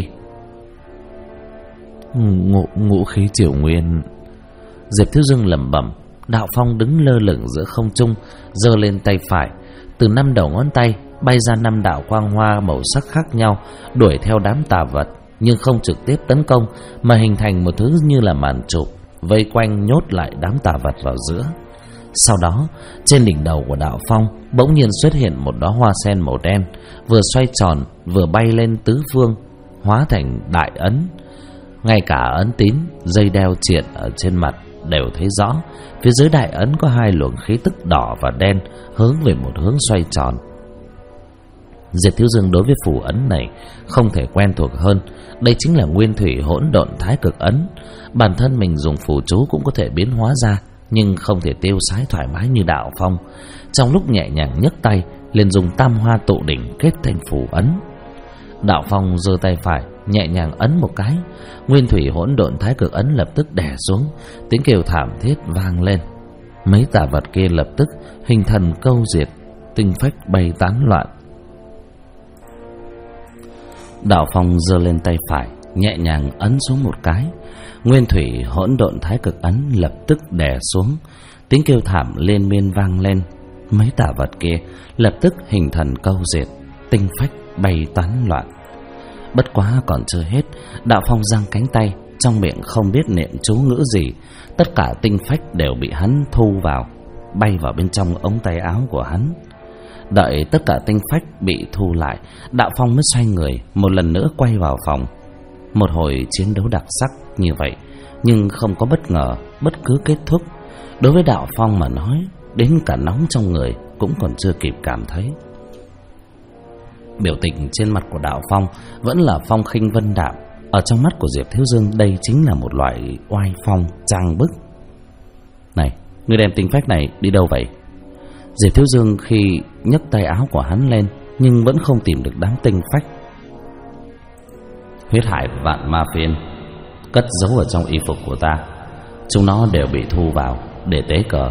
Ngũ khí triều nguyên. Diệp Thiếu Dương lẩm bẩm. Đạo Phong đứng lơ lửng giữa không trung, giơ lên tay phải, từ 5 đầu ngón tay bay ra 5 đạo quang hoa màu sắc khác nhau, đuổi theo đám tà vật, nhưng không trực tiếp tấn công, mà hình thành một thứ như là màn chụp, vây quanh nhốt lại đám tà vật vào giữa. Sau đó, trên đỉnh đầu của Đạo Phong bỗng nhiên xuất hiện một đóa hoa sen màu đen, vừa xoay tròn vừa bay lên tứ phương, hóa thành đại ấn. Ngay cả ấn tín, dây đeo triện ở trên mặt đều thấy rõ. Phía dưới đại ấn có 2 luồng khí tức đỏ và đen hướng về một hướng xoay tròn. Diệp Thiếu Dương đối với phù ấn này không thể quen thuộc hơn. Đây chính là nguyên thủy hỗn độn thái cực ấn. Bản thân mình dùng phù chú cũng có thể biến hóa ra, nhưng không thể tiêu sái thoải mái như Đạo Phong. Trong lúc nhẹ nhàng nhấc tay, liền dùng tam hoa tụ đỉnh kết thành phù ấn. Đạo Phong giơ tay phải nhẹ nhàng ấn một cái, nguyên thủy hỗn độn thái cực ấn lập tức đè xuống, tiếng kêu thảm thiết vang lên. Mấy tà vật kia lập tức hình thần câu diệt, tinh phách bay tán loạn. Đạo Phong giơ lên tay phải nhẹ nhàng ấn xuống một cái, nguyên thủy hỗn độn thái cực ấn lập tức đè xuống, tiếng kêu thảm liên miên vang lên. Mấy tà vật kia lập tức hình thần câu diệt, tinh phách bay tán loạn. Bất quá còn chưa hết, Đạo Phong giang cánh tay, trong miệng không biết niệm chú ngữ gì, tất cả tinh phách đều bị hắn thu vào, bay vào bên trong ống tay áo của hắn. Đợi tất cả tinh phách bị thu lại, Đạo Phong mới xoay người một lần nữa quay vào phòng. Một hồi chiến đấu đặc sắc như vậy, nhưng không có bất ngờ bất cứ kết thúc. Đối với Đạo Phong mà nói, đến cả nóng trong người cũng còn chưa kịp cảm thấy. Biểu tình trên mặt của Đạo Phong vẫn là phong khinh vân đạm. Ở trong mắt của Diệp Thiếu Dương, đây chính là một loại oai phong trang bức. Này, ngươi đem tinh phách này đi đâu vậy? Diệp Thiếu Dương khi nhấc tay áo của hắn lên, nhưng vẫn không tìm được đám tinh phách. Huyết hải vạn ma phiên cất giấu ở trong y phục của ta, chúng nó đều bị thu vào để tế cờ.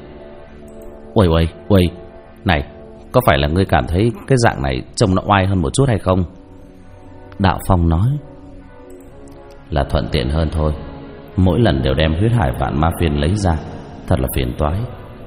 Ôi, này, có phải là ngươi cảm thấy cái dạng này trông nó oai hơn một chút hay không? Đạo Phong nói. Là thuận tiện hơn thôi, mỗi lần đều đem huyết hải vạn ma phiên lấy ra, thật là phiền toái.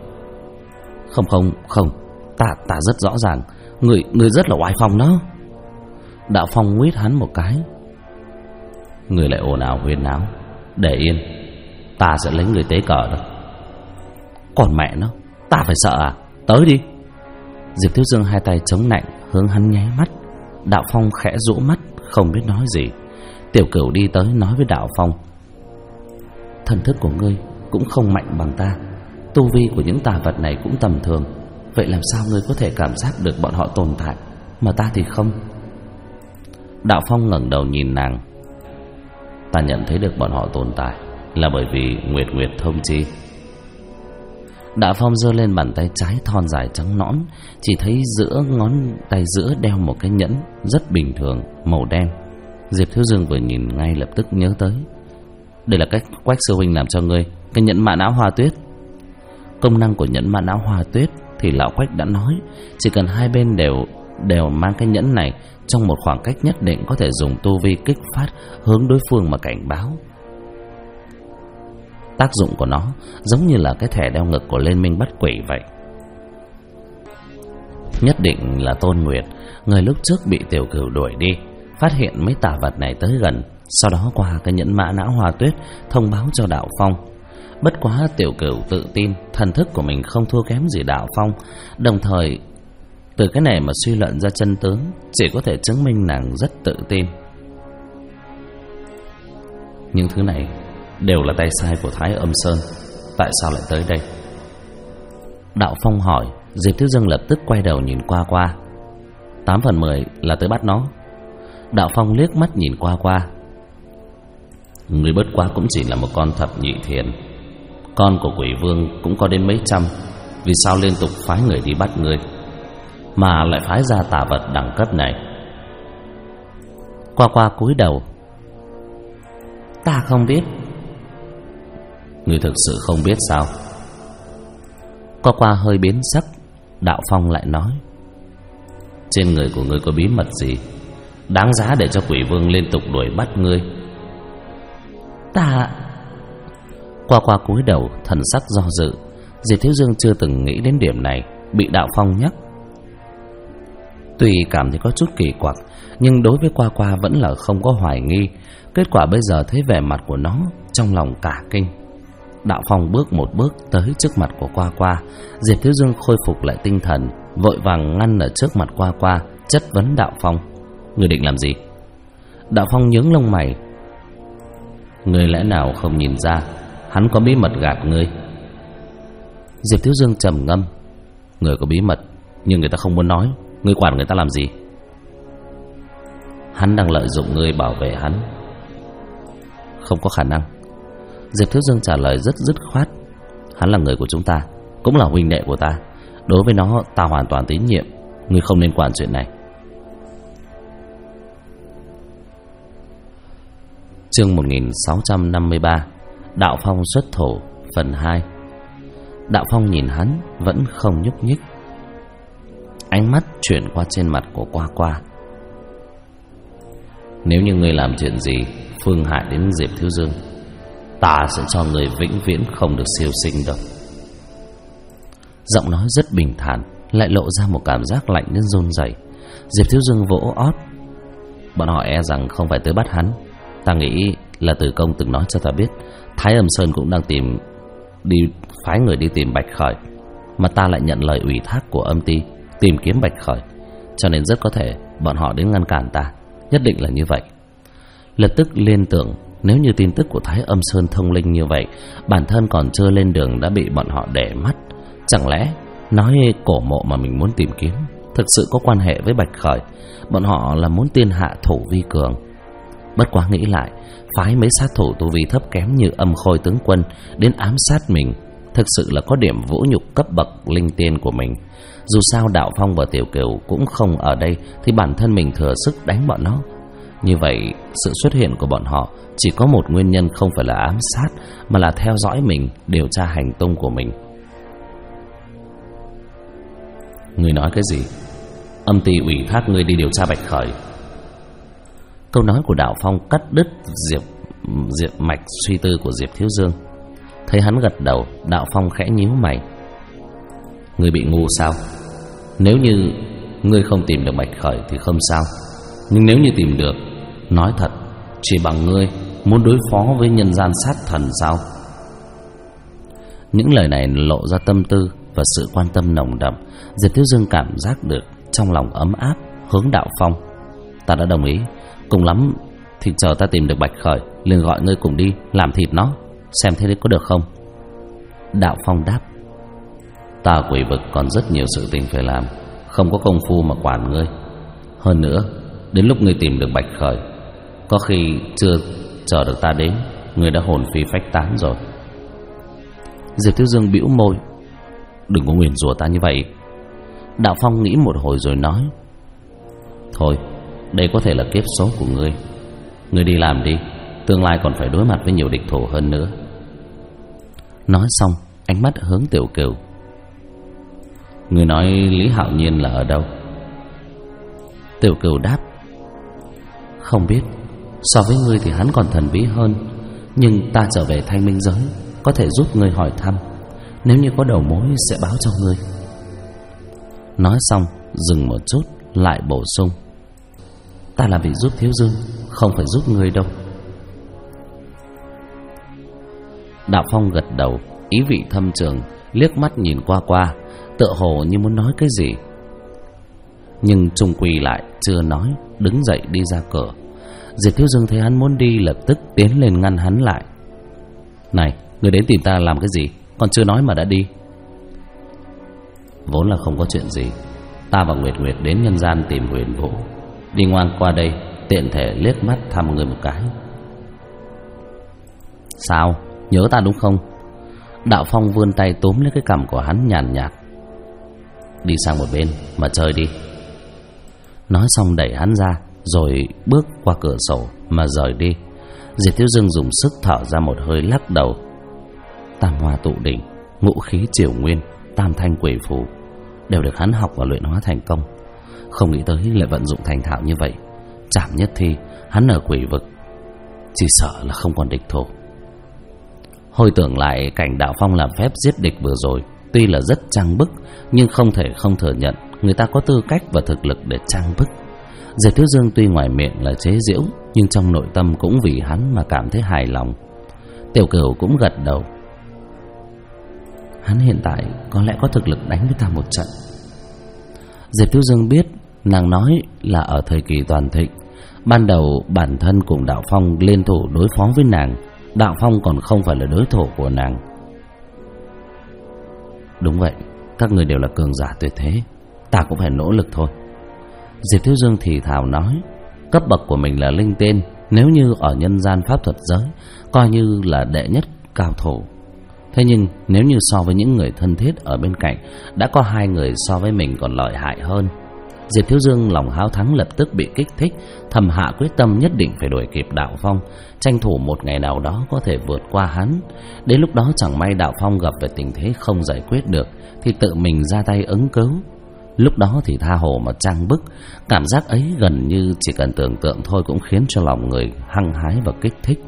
Không, ta rất rõ ràng, ngươi rất là oai phong đó. Đạo Phong nguyết hắn một cái. Ngươi lại ồn ào huyên náo, để yên, ta sẽ lấy người tế cờ đó. Còn mẹ nó, ta phải sợ à? Tới đi. Diệp Thiếu Dương hai tay chống nạnh hướng hắn nháy mắt. Đạo Phong khẽ rũ mắt, không biết nói gì. Tiểu Cửu đi tới nói với Đạo Phong: thần thức của ngươi cũng không mạnh bằng ta, tu vi của những tà vật này cũng tầm thường, vậy làm sao ngươi có thể cảm giác được bọn họ tồn tại mà ta thì không? Đạo Phong ngẩng đầu nhìn nàng: ta nhận thấy được bọn họ tồn tại là bởi vì Nguyệt Nguyệt thông chi. Đạo Phong giơ lên bàn tay trái thon dài trắng nõn, chỉ thấy giữa ngón tay giữa đeo một cái nhẫn rất bình thường màu đen. Diệp Thiếu Dương vừa nhìn ngay lập tức nhớ tới: đây là cách Quách sư huynh làm cho ngươi, cái nhẫn mã não hoa tuyết. Công năng của nhẫn mã não hoa tuyết thì lão Quách đã nói, chỉ cần hai bên đều mang cái nhẫn này, trong một khoảng cách nhất định có thể dùng tu vi kích phát hướng đối phương mà cảnh báo. Tác dụng của nó giống như là cái thẻ đeo ngực của Liên Minh Bắt Quỷ vậy. Nhất định là Tôn Nguyệt, người lúc trước bị Tiểu Cửu đuổi đi, phát hiện mấy tà vật này tới gần, sau đó qua cái nhẫn mã não hoa tuyết thông báo cho Đạo Phong. Bất quá Tiểu Cửu tự tin thần thức của mình không thua kém gì Đạo Phong, đồng thời từ cái này mà suy luận ra chân tướng, chỉ có thể chứng minh nàng rất tự tin. Những thứ này đều là tay sai của Thái Âm Sơn, tại sao lại tới đây? Đạo Phong hỏi. Diệp Thiếu Dương lập tức quay đầu nhìn Qua Qua. 8 phần 10 là tới bắt nó. Đạo Phong liếc mắt nhìn Qua Qua. Người bất quá cũng chỉ là một con thập nhị thiền, con của Quỷ Vương cũng có đến mấy trăm, vì sao liên tục phái người đi bắt người, mà lại phái ra tà vật đẳng cấp này? Qua Qua cúi đầu. Ta không biết. Người thực sự không biết sao? Qua Qua hơi biến sắc. Đạo Phong lại nói: trên người của ngươi có bí mật gì đáng giá để cho Quỷ Vương liên tục đuổi bắt ngươi? Ta... Qua Qua cúi đầu, thần sắc do dự. Diệp Thiếu Dương chưa từng nghĩ đến điểm này, bị Đạo Phong nhắc. Tuy cảm thấy có chút kỳ quặc, nhưng đối với Qua Qua vẫn là không có hoài nghi. Kết quả bây giờ thấy vẻ mặt của nó, trong lòng cả kinh. Đạo Phong bước một bước tới trước mặt của Qua Qua. Diệp Thiếu Dương khôi phục lại tinh thần, vội vàng ngăn ở trước mặt Qua Qua, chất vấn Đạo Phong: ngươi định làm gì? Đạo Phong nhướng lông mày. Ngươi lẽ nào không nhìn ra hắn có bí mật gạt ngươi? Diệp Thiếu Dương trầm ngâm. Người có bí mật nhưng người ta không muốn nói, ngươi quản người ta làm gì? Hắn đang lợi dụng ngươi bảo vệ hắn. Không có khả năng. Diệp Thiếu Dương trả lời rất dứt khoát. Hắn là người của chúng ta, cũng là huynh đệ của ta. Đối với nó ta hoàn toàn tín nhiệm, ngươi không nên quản chuyện này. Chương 1653. Đạo Phong xuất thổ, phần 2. Đạo Phong nhìn hắn vẫn không nhúc nhích, ánh mắt chuyển qua trên mặt của Qua Qua. Nếu như ngươi làm chuyện gì phương hại đến Diệp Thiếu Dương, ta sẽ cho người vĩnh viễn không được siêu sinh đâu. Giọng nói rất bình thản, lại lộ ra một cảm giác lạnh đến run rẩy. Diệp Thiếu Dương vỗ ót. Bọn họ e rằng không phải tới bắt hắn. Ta nghĩ là Từ Công từng nói cho ta biết Thái Âm Sơn cũng đang phái người đi tìm Bạch Khởi, mà ta lại nhận lời ủy thác của Âm Ty tìm kiếm Bạch Khởi, cho nên rất có thể bọn họ đến ngăn cản ta. Nhất định là như vậy. Lập tức liên tưởng, nếu như tin tức của Thái Âm Sơn thông linh như vậy, bản thân còn chưa lên đường đã bị bọn họ để mắt. Chẳng lẽ nói cổ mộ mà mình muốn tìm kiếm thực sự có quan hệ với Bạch Khởi? Bọn họ là muốn tiên hạ thủ vi cường. Bất quá nghĩ lại, phái mấy sát thủ tu vi thấp kém như Âm Khôi tướng quân đến ám sát mình, thực sự là có điểm vũ nhục cấp bậc linh tiên của mình. Dù sao Đạo Phong và Tiểu Cửu cũng không ở đây, thì bản thân mình thừa sức đánh bọn nó. Như vậy sự xuất hiện của bọn họ chỉ có một nguyên nhân, không phải là ám sát, mà là theo dõi mình, điều tra hành tung của mình. Ngươi nói cái gì? Âm Ty ủy thác ngươi đi điều tra Bạch Khởi? Câu nói của Đạo Phong cắt đứt diệp mạch suy tư của Diệp Thiếu Dương. Thấy hắn gật đầu, Đạo Phong khẽ nhíu mày. Ngươi bị ngu sao? Nếu như ngươi không tìm được Bạch Khởi thì không sao, nhưng nếu như tìm được, nói thật, chỉ bằng ngươi muốn đối phó với nhân gian sát thần sao? Những lời này lộ ra tâm tư và sự quan tâm nồng đậm. Diệp Thiếu Dương cảm giác được trong lòng ấm áp, hướng Đạo Phong. Ta đã đồng ý. Cùng lắm thì chờ ta tìm được Bạch Khởi liền gọi ngươi cùng đi làm thịt nó, xem thế đấy có được không? Đạo Phong đáp: Ta quỷ vực còn rất nhiều sự tình phải làm, không có công phu mà quản ngươi. Hơn nữa, đến lúc ngươi tìm được Bạch Khởi, có khi chưa chờ được ta đến, ngươi đã hồn phi phách tán rồi. Diệp Thiếu Dương bĩu môi: Đừng có nguyền rủa ta như vậy. Đạo Phong nghĩ một hồi rồi nói: Thôi, đây có thể là kiếp số của ngươi. Ngươi đi làm đi, tương lai còn phải đối mặt với nhiều địch thủ hơn nữa. Nói xong, ánh mắt hướng Tiểu Cửu: Ngươi nói Lý Hạo Nhiên là ở đâu? Tiểu Cửu đáp: Không biết. So với ngươi thì hắn còn thần bí hơn, nhưng ta trở về Thanh Minh giới có thể giúp ngươi hỏi thăm. Nếu như có đầu mối sẽ báo cho ngươi. Nói xong dừng một chút, lại bổ sung: Ta là vì giúp Thiếu Dương, không phải giúp ngươi đâu. Đạo Phong gật đầu, ý vị thâm trường, liếc mắt nhìn qua, tựa hồ như muốn nói cái gì, nhưng chung quy lại chưa nói, đứng dậy đi ra cửa. Diệp Thiếu Dương thấy hắn muốn đi, lập tức tiến lên ngăn hắn lại. Này, ngươi đến tìm ta làm cái gì? Còn chưa nói mà đã đi. Vốn là không có chuyện gì. Ta và Nguyệt Nguyệt đến nhân gian tìm Huyền Vũ, đi ngoan qua đây tiện thể liếc mắt thăm người một cái. Sao? Nhớ ta đúng không? Đạo Phong vươn tay túm lấy cái cằm của hắn nhàn nhạt. Đi sang một bên mà chơi đi. Nói xong đẩy hắn ra, rồi bước qua cửa sổ mà rời đi. Diệp Thiếu Dương dùng sức thở ra một hơi, lắc đầu. Tam hoa tụ đỉnh, ngũ khí triều nguyên, tam thanh quỷ phù đều được hắn học và luyện hóa thành công. Không nghĩ tới lại vận dụng thành thạo như vậy. Chảm nhất thi, hắn ở quỷ vực chỉ sợ là không còn địch thủ. Hồi tưởng lại cảnh Đạo Phong làm phép giết địch vừa rồi, tuy là rất trang bức, nhưng không thể không thừa nhận người ta có tư cách và thực lực để trang bức. Diệp Thiếu Dương tuy ngoài miệng là chế giễu, nhưng trong nội tâm cũng vì hắn mà cảm thấy hài lòng. Tiểu Cửu cũng gật đầu. Hắn hiện tại có lẽ có thực lực đánh với ta một trận. Diệp Thiếu Dương biết nàng nói là ở thời kỳ toàn thịnh. Ban đầu bản thân cùng Đạo Phong liên thủ đối phó với nàng, Đạo Phong còn không phải là đối thủ của nàng. Đúng vậy, các người đều là cường giả tuyệt thế, ta cũng phải nỗ lực thôi. Diệp Thiếu Dương thì thào nói. Cấp bậc của mình là linh tên, nếu như ở nhân gian pháp thuật giới coi như là đệ nhất cao thủ. Thế nhưng nếu như so với những người thân thiết ở bên cạnh, đã có hai người so với mình còn lợi hại hơn. Diệp Thiếu Dương lòng háo thắng lập tức bị kích thích, thầm hạ quyết tâm nhất định phải đuổi kịp Đạo Phong, tranh thủ một ngày nào đó có thể vượt qua hắn. Đến lúc đó chẳng may Đạo Phong gặp về tình thế không giải quyết được thì tự mình ra tay ứng cứu. Lúc đó thì tha hồ mà trang bức. Cảm giác ấy gần như chỉ cần tưởng tượng thôi cũng khiến cho lòng người hăng hái và kích thích.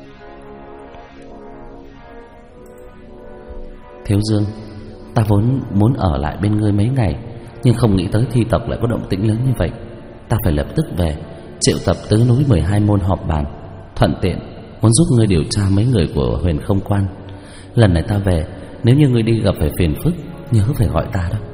Thiếu Dương, ta vốn muốn ở lại bên ngươi mấy ngày, nhưng không nghĩ tới thi tộc lại có động tĩnh lớn như vậy. Ta phải lập tức về triệu tập tứ núi 12 môn họp bàn, thuận tiện muốn giúp ngươi điều tra mấy người của Huyền Không Quan. Lần này ta về, nếu như ngươi đi gặp phải phiền phức, nhớ phải gọi ta đó.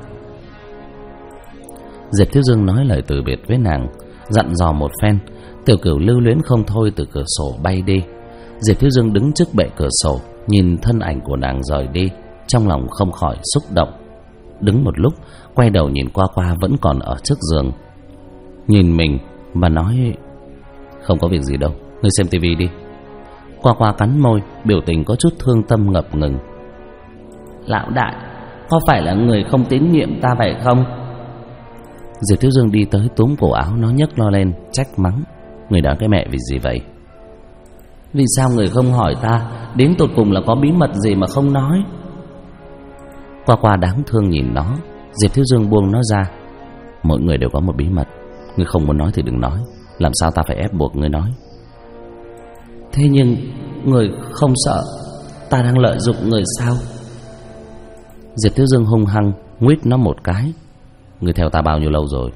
Diệp Thiếu Dương nói lời từ biệt với nàng, dặn dò một phen. Tiểu Cửu lưu luyến không thôi từ cửa sổ bay đi. Diệp Thiếu Dương đứng trước bệ cửa sổ, nhìn thân ảnh của nàng rời đi, trong lòng không khỏi xúc động. Đứng một lúc, quay đầu nhìn qua vẫn còn ở trước giường, nhìn mình mà nói: Không có việc gì đâu, ngươi xem tivi đi. Qua cắn môi, biểu tình có chút thương tâm ngập ngừng. Lão đại, có phải là người không tín nhiệm ta phải không? Diệp Thiếu Dương đi tới túm cổ áo nó, nhấc lo lên, trách mắng. Người đoán cái mẹ vì gì vậy? Vì sao người không hỏi ta đến tột cùng là có bí mật gì mà không nói? Qua đáng thương nhìn nó. Diệp Thiếu Dương buông nó ra. Mỗi người đều có một bí mật, ngươi không muốn nói thì đừng nói. Làm sao ta phải ép buộc ngươi nói? Thế nhưng người không sợ ta đang lợi dụng người sao? Diệp Thiếu Dương hung hăng nguýt nó một cái. Ngươi theo ta bao nhiêu lâu rồi?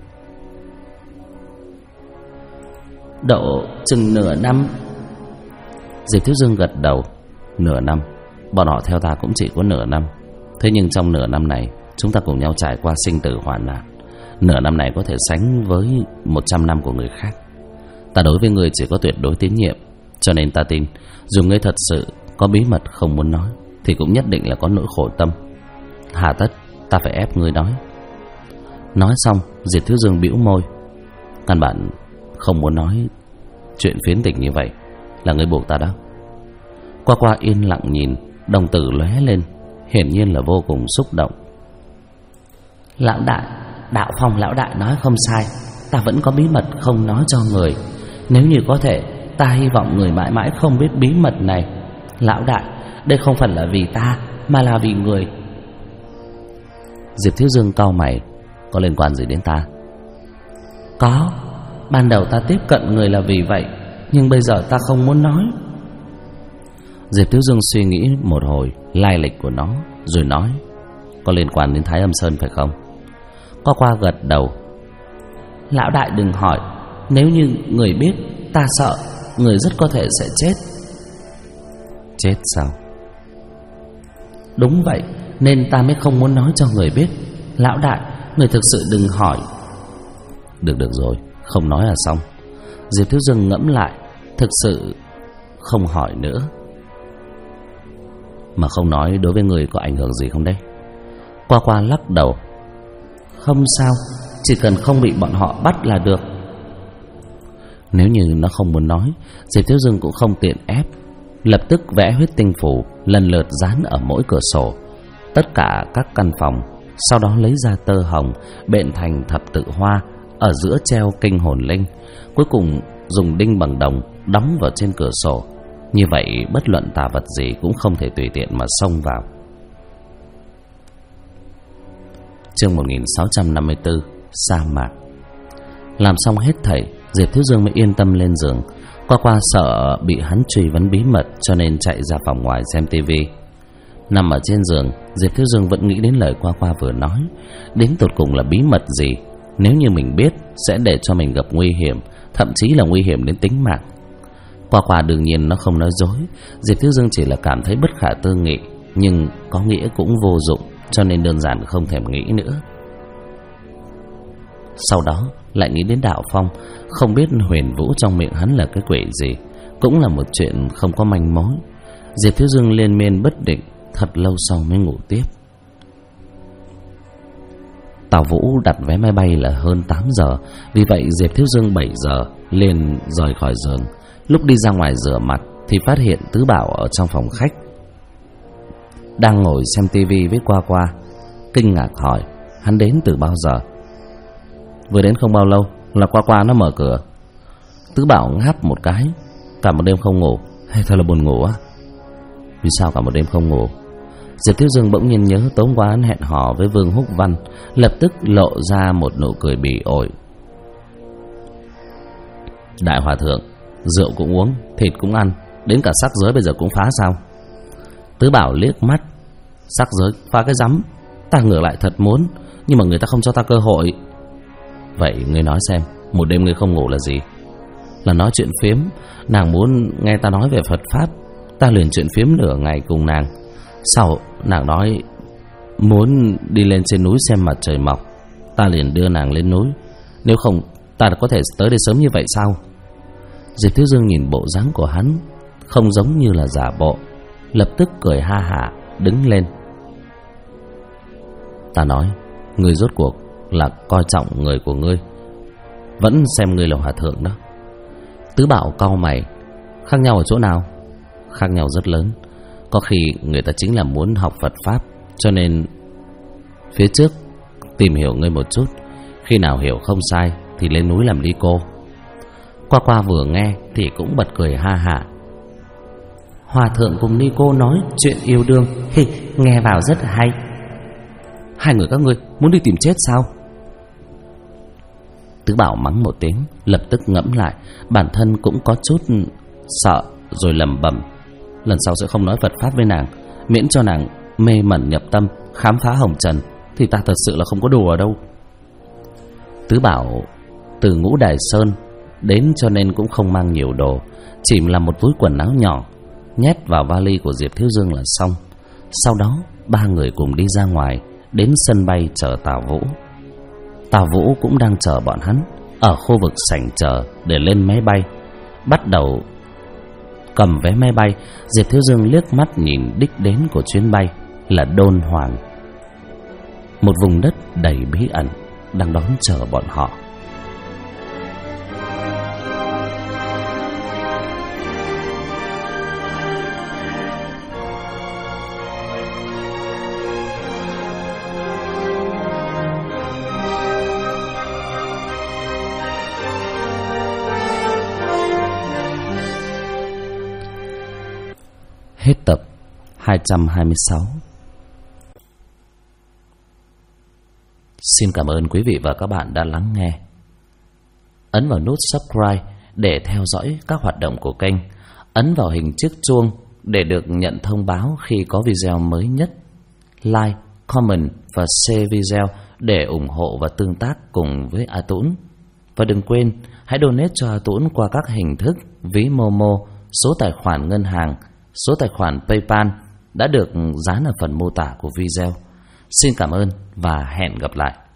Độ chừng nửa năm. Diệp Thiếu Dương gật đầu. Nửa năm? Bọn họ theo ta cũng chỉ có nửa năm. Thế nhưng trong nửa năm này, chúng ta cùng nhau trải qua sinh tử hoạn nạn, nửa năm này có thể sánh với 100 năm của người khác. Ta đối với ngươi chỉ có tuyệt đối tín nhiệm, cho nên ta tin dù ngươi thật sự có bí mật không muốn nói thì cũng nhất định là có nỗi khổ tâm. Hà tất ta phải ép ngươi nói. Nói xong, Diệp Thiếu Dương bĩu môi. Căn bản không muốn nói chuyện phiến tình như vậy, là ngươi buộc ta đó. Qua Qua yên lặng nhìn, đồng tử lóe lên, hiển nhiên là vô cùng xúc động. Lão đại, Đạo Phong lão đại nói không sai, ta vẫn có bí mật không nói cho người. Nếu như có thể, ta hy vọng người mãi mãi không biết bí mật này. Lão đại, đây không phải là vì ta, mà là vì người. Diệp Thiếu Dương cau mày. Có liên quan gì đến ta? Có. Ban đầu ta tiếp cận người là vì vậy, nhưng bây giờ ta không muốn nói. Diệp Thiếu Dương suy nghĩ một hồi lai lịch của nó, rồi nói: Có liên quan đến Thái Âm Sơn phải không? Qua Qua gật đầu. Lão đại đừng hỏi, nếu như người biết, ta sợ người rất có thể sẽ chết. Chết sao? Đúng vậy, nên ta mới không muốn nói cho người biết. Lão đại, người thực sự đừng hỏi. Được rồi, không nói là xong. Diệp Thiếu Dương ngẫm lại, thực sự không hỏi nữa. Mà không nói đối với người có ảnh hưởng gì không đấy? Qua Qua lắc đầu. Không sao, chỉ cần không bị bọn họ bắt là được. Nếu như nó không muốn nói, Diệp Thiếu Dương cũng không tiện ép. Lập tức vẽ huyết tinh phủ lần lượt dán ở mỗi cửa sổ, tất cả các căn phòng. Sau đó lấy ra tơ hồng bện thành thập tự hoa, ở giữa treo kinh hồn linh. Cuối cùng dùng đinh bằng đồng đóng vào trên cửa sổ. Như vậy bất luận tà vật gì cũng không thể tùy tiện mà xông vào. Chương 1654 Sa mạc. Làm xong hết thảy, Diệp Thiếu Dương mới yên tâm lên giường. Qua Qua sợ bị hắn truy vấn bí mật, cho nên chạy ra phòng ngoài xem tivi. Nằm ở trên giường, Diệp Thiếu Dương vẫn nghĩ đến lời Qua Qua vừa nói. Đến tột cùng là bí mật gì? Nếu như mình biết, sẽ để cho mình gặp nguy hiểm, thậm chí là nguy hiểm đến tính mạng. Qua Qua đương nhiên nó không nói dối. Diệp Thiếu Dương chỉ là cảm thấy bất khả tư nghị, nhưng có nghĩa cũng vô dụng, cho nên đơn giản không thèm nghĩ nữa. Sau đó lại nghĩ đến Đạo Phong. Không biết huyền vũ trong miệng hắn là cái quỷ gì, cũng là một chuyện không có manh mối. Diệp Thiếu Dương liên miên bất định, thật lâu sau mới ngủ tiếp. Tào Vũ đặt vé máy bay là hơn 8 giờ, vì vậy Diệp Thiếu Dương 7 giờ liền rời khỏi giường. Lúc đi ra ngoài rửa mặt thì phát hiện Tứ Bảo ở trong phòng khách, đang ngồi xem tivi với Qua Qua. Kinh ngạc hỏi hắn đến từ bao giờ. Vừa đến không bao lâu là Qua Qua nó mở cửa. Tứ Bảo ngáp một cái. Cả một đêm không ngủ hay thật là buồn ngủ á? Vì sao cả một đêm không ngủ? Diệp Thiếu Dương bỗng nhiên nhớ tối qua hắn hẹn hò với Vương Húc Văn, lập tức lộ ra một nụ cười bỉ ổi. Đại hòa thượng, rượu cũng uống, thịt cũng ăn, đến cả sắc giới bây giờ cũng phá sao? Tứ Bảo liếc mắt. Sắc giới phá cái rắm, ta ngược lại thật muốn, nhưng mà người ta không cho ta cơ hội. Vậy ngươi nói xem, một đêm ngươi không ngủ là gì? Là nói chuyện phiếm. Nàng muốn nghe ta nói về Phật Pháp, ta liền chuyện phiếm nửa ngày cùng nàng. Sau nàng nói muốn đi lên trên núi xem mặt trời mọc, ta liền đưa nàng lên núi. Nếu không ta có thể tới đây sớm như vậy sao? Diệp Thiếu Dương nhìn bộ dáng của hắn không giống như là giả bộ, lập tức cười ha hả đứng lên. Ta nói, ngươi rốt cuộc là coi trọng người của ngươi, vẫn xem ngươi là hòa thượng đó. Tứ Bảo cau mày. Khác nhau ở chỗ nào? Khác nhau rất lớn. Có khi người ta chính là muốn học Phật Pháp, cho nên phía trước tìm hiểu ngươi một chút, khi nào hiểu không sai thì lên núi làm đi cô. Qua Qua vừa nghe thì cũng bật cười ha hả. Hòa thượng cùng ni cô nói chuyện yêu đương, nghe vào rất hay. Hai người các ngươi muốn đi tìm chết sao? Tứ Bảo mắng một tiếng, lập tức ngẫm lại, bản thân cũng có chút sợ, rồi lẩm bẩm, lần sau sẽ không nói Phật Pháp với nàng, miễn cho nàng mê mẩn nhập tâm, khám phá hồng trần, thì ta thật sự là không có đùa đâu. Tứ Bảo từ Ngũ Đài Sơn đến, cho nên cũng không mang nhiều đồ, chỉ là một túi quần áo nhỏ, nhét vào vali của Diệp Thiếu Dương là xong. Sau đó ba người cùng đi ra ngoài, đến sân bay chờ Tào Vũ. Tào Vũ cũng đang chờ bọn hắn ở khu vực sảnh chờ để lên máy bay. Bắt đầu cầm vé máy bay, Diệp Thiếu Dương liếc mắt nhìn đích đến của chuyến bay là Đôn Hoàng, một vùng đất đầy bí ẩn đang đón chờ bọn họ. Hết tập 226. Xin cảm ơn quý vị và các bạn đã lắng nghe. Ấn vào nút subscribe để theo dõi các hoạt động của kênh. Ấn vào hình chiếc chuông để được nhận thông báo khi có video mới nhất. Like, comment và share video để ủng hộ và tương tác cùng với A Tũng. Và đừng quên hãy donate cho A Tũng qua các hình thức ví Momo, số tài khoản ngân hàng, số tài khoản PayPal đã được dán ở phần mô tả của video. Xin cảm ơn và hẹn gặp lại.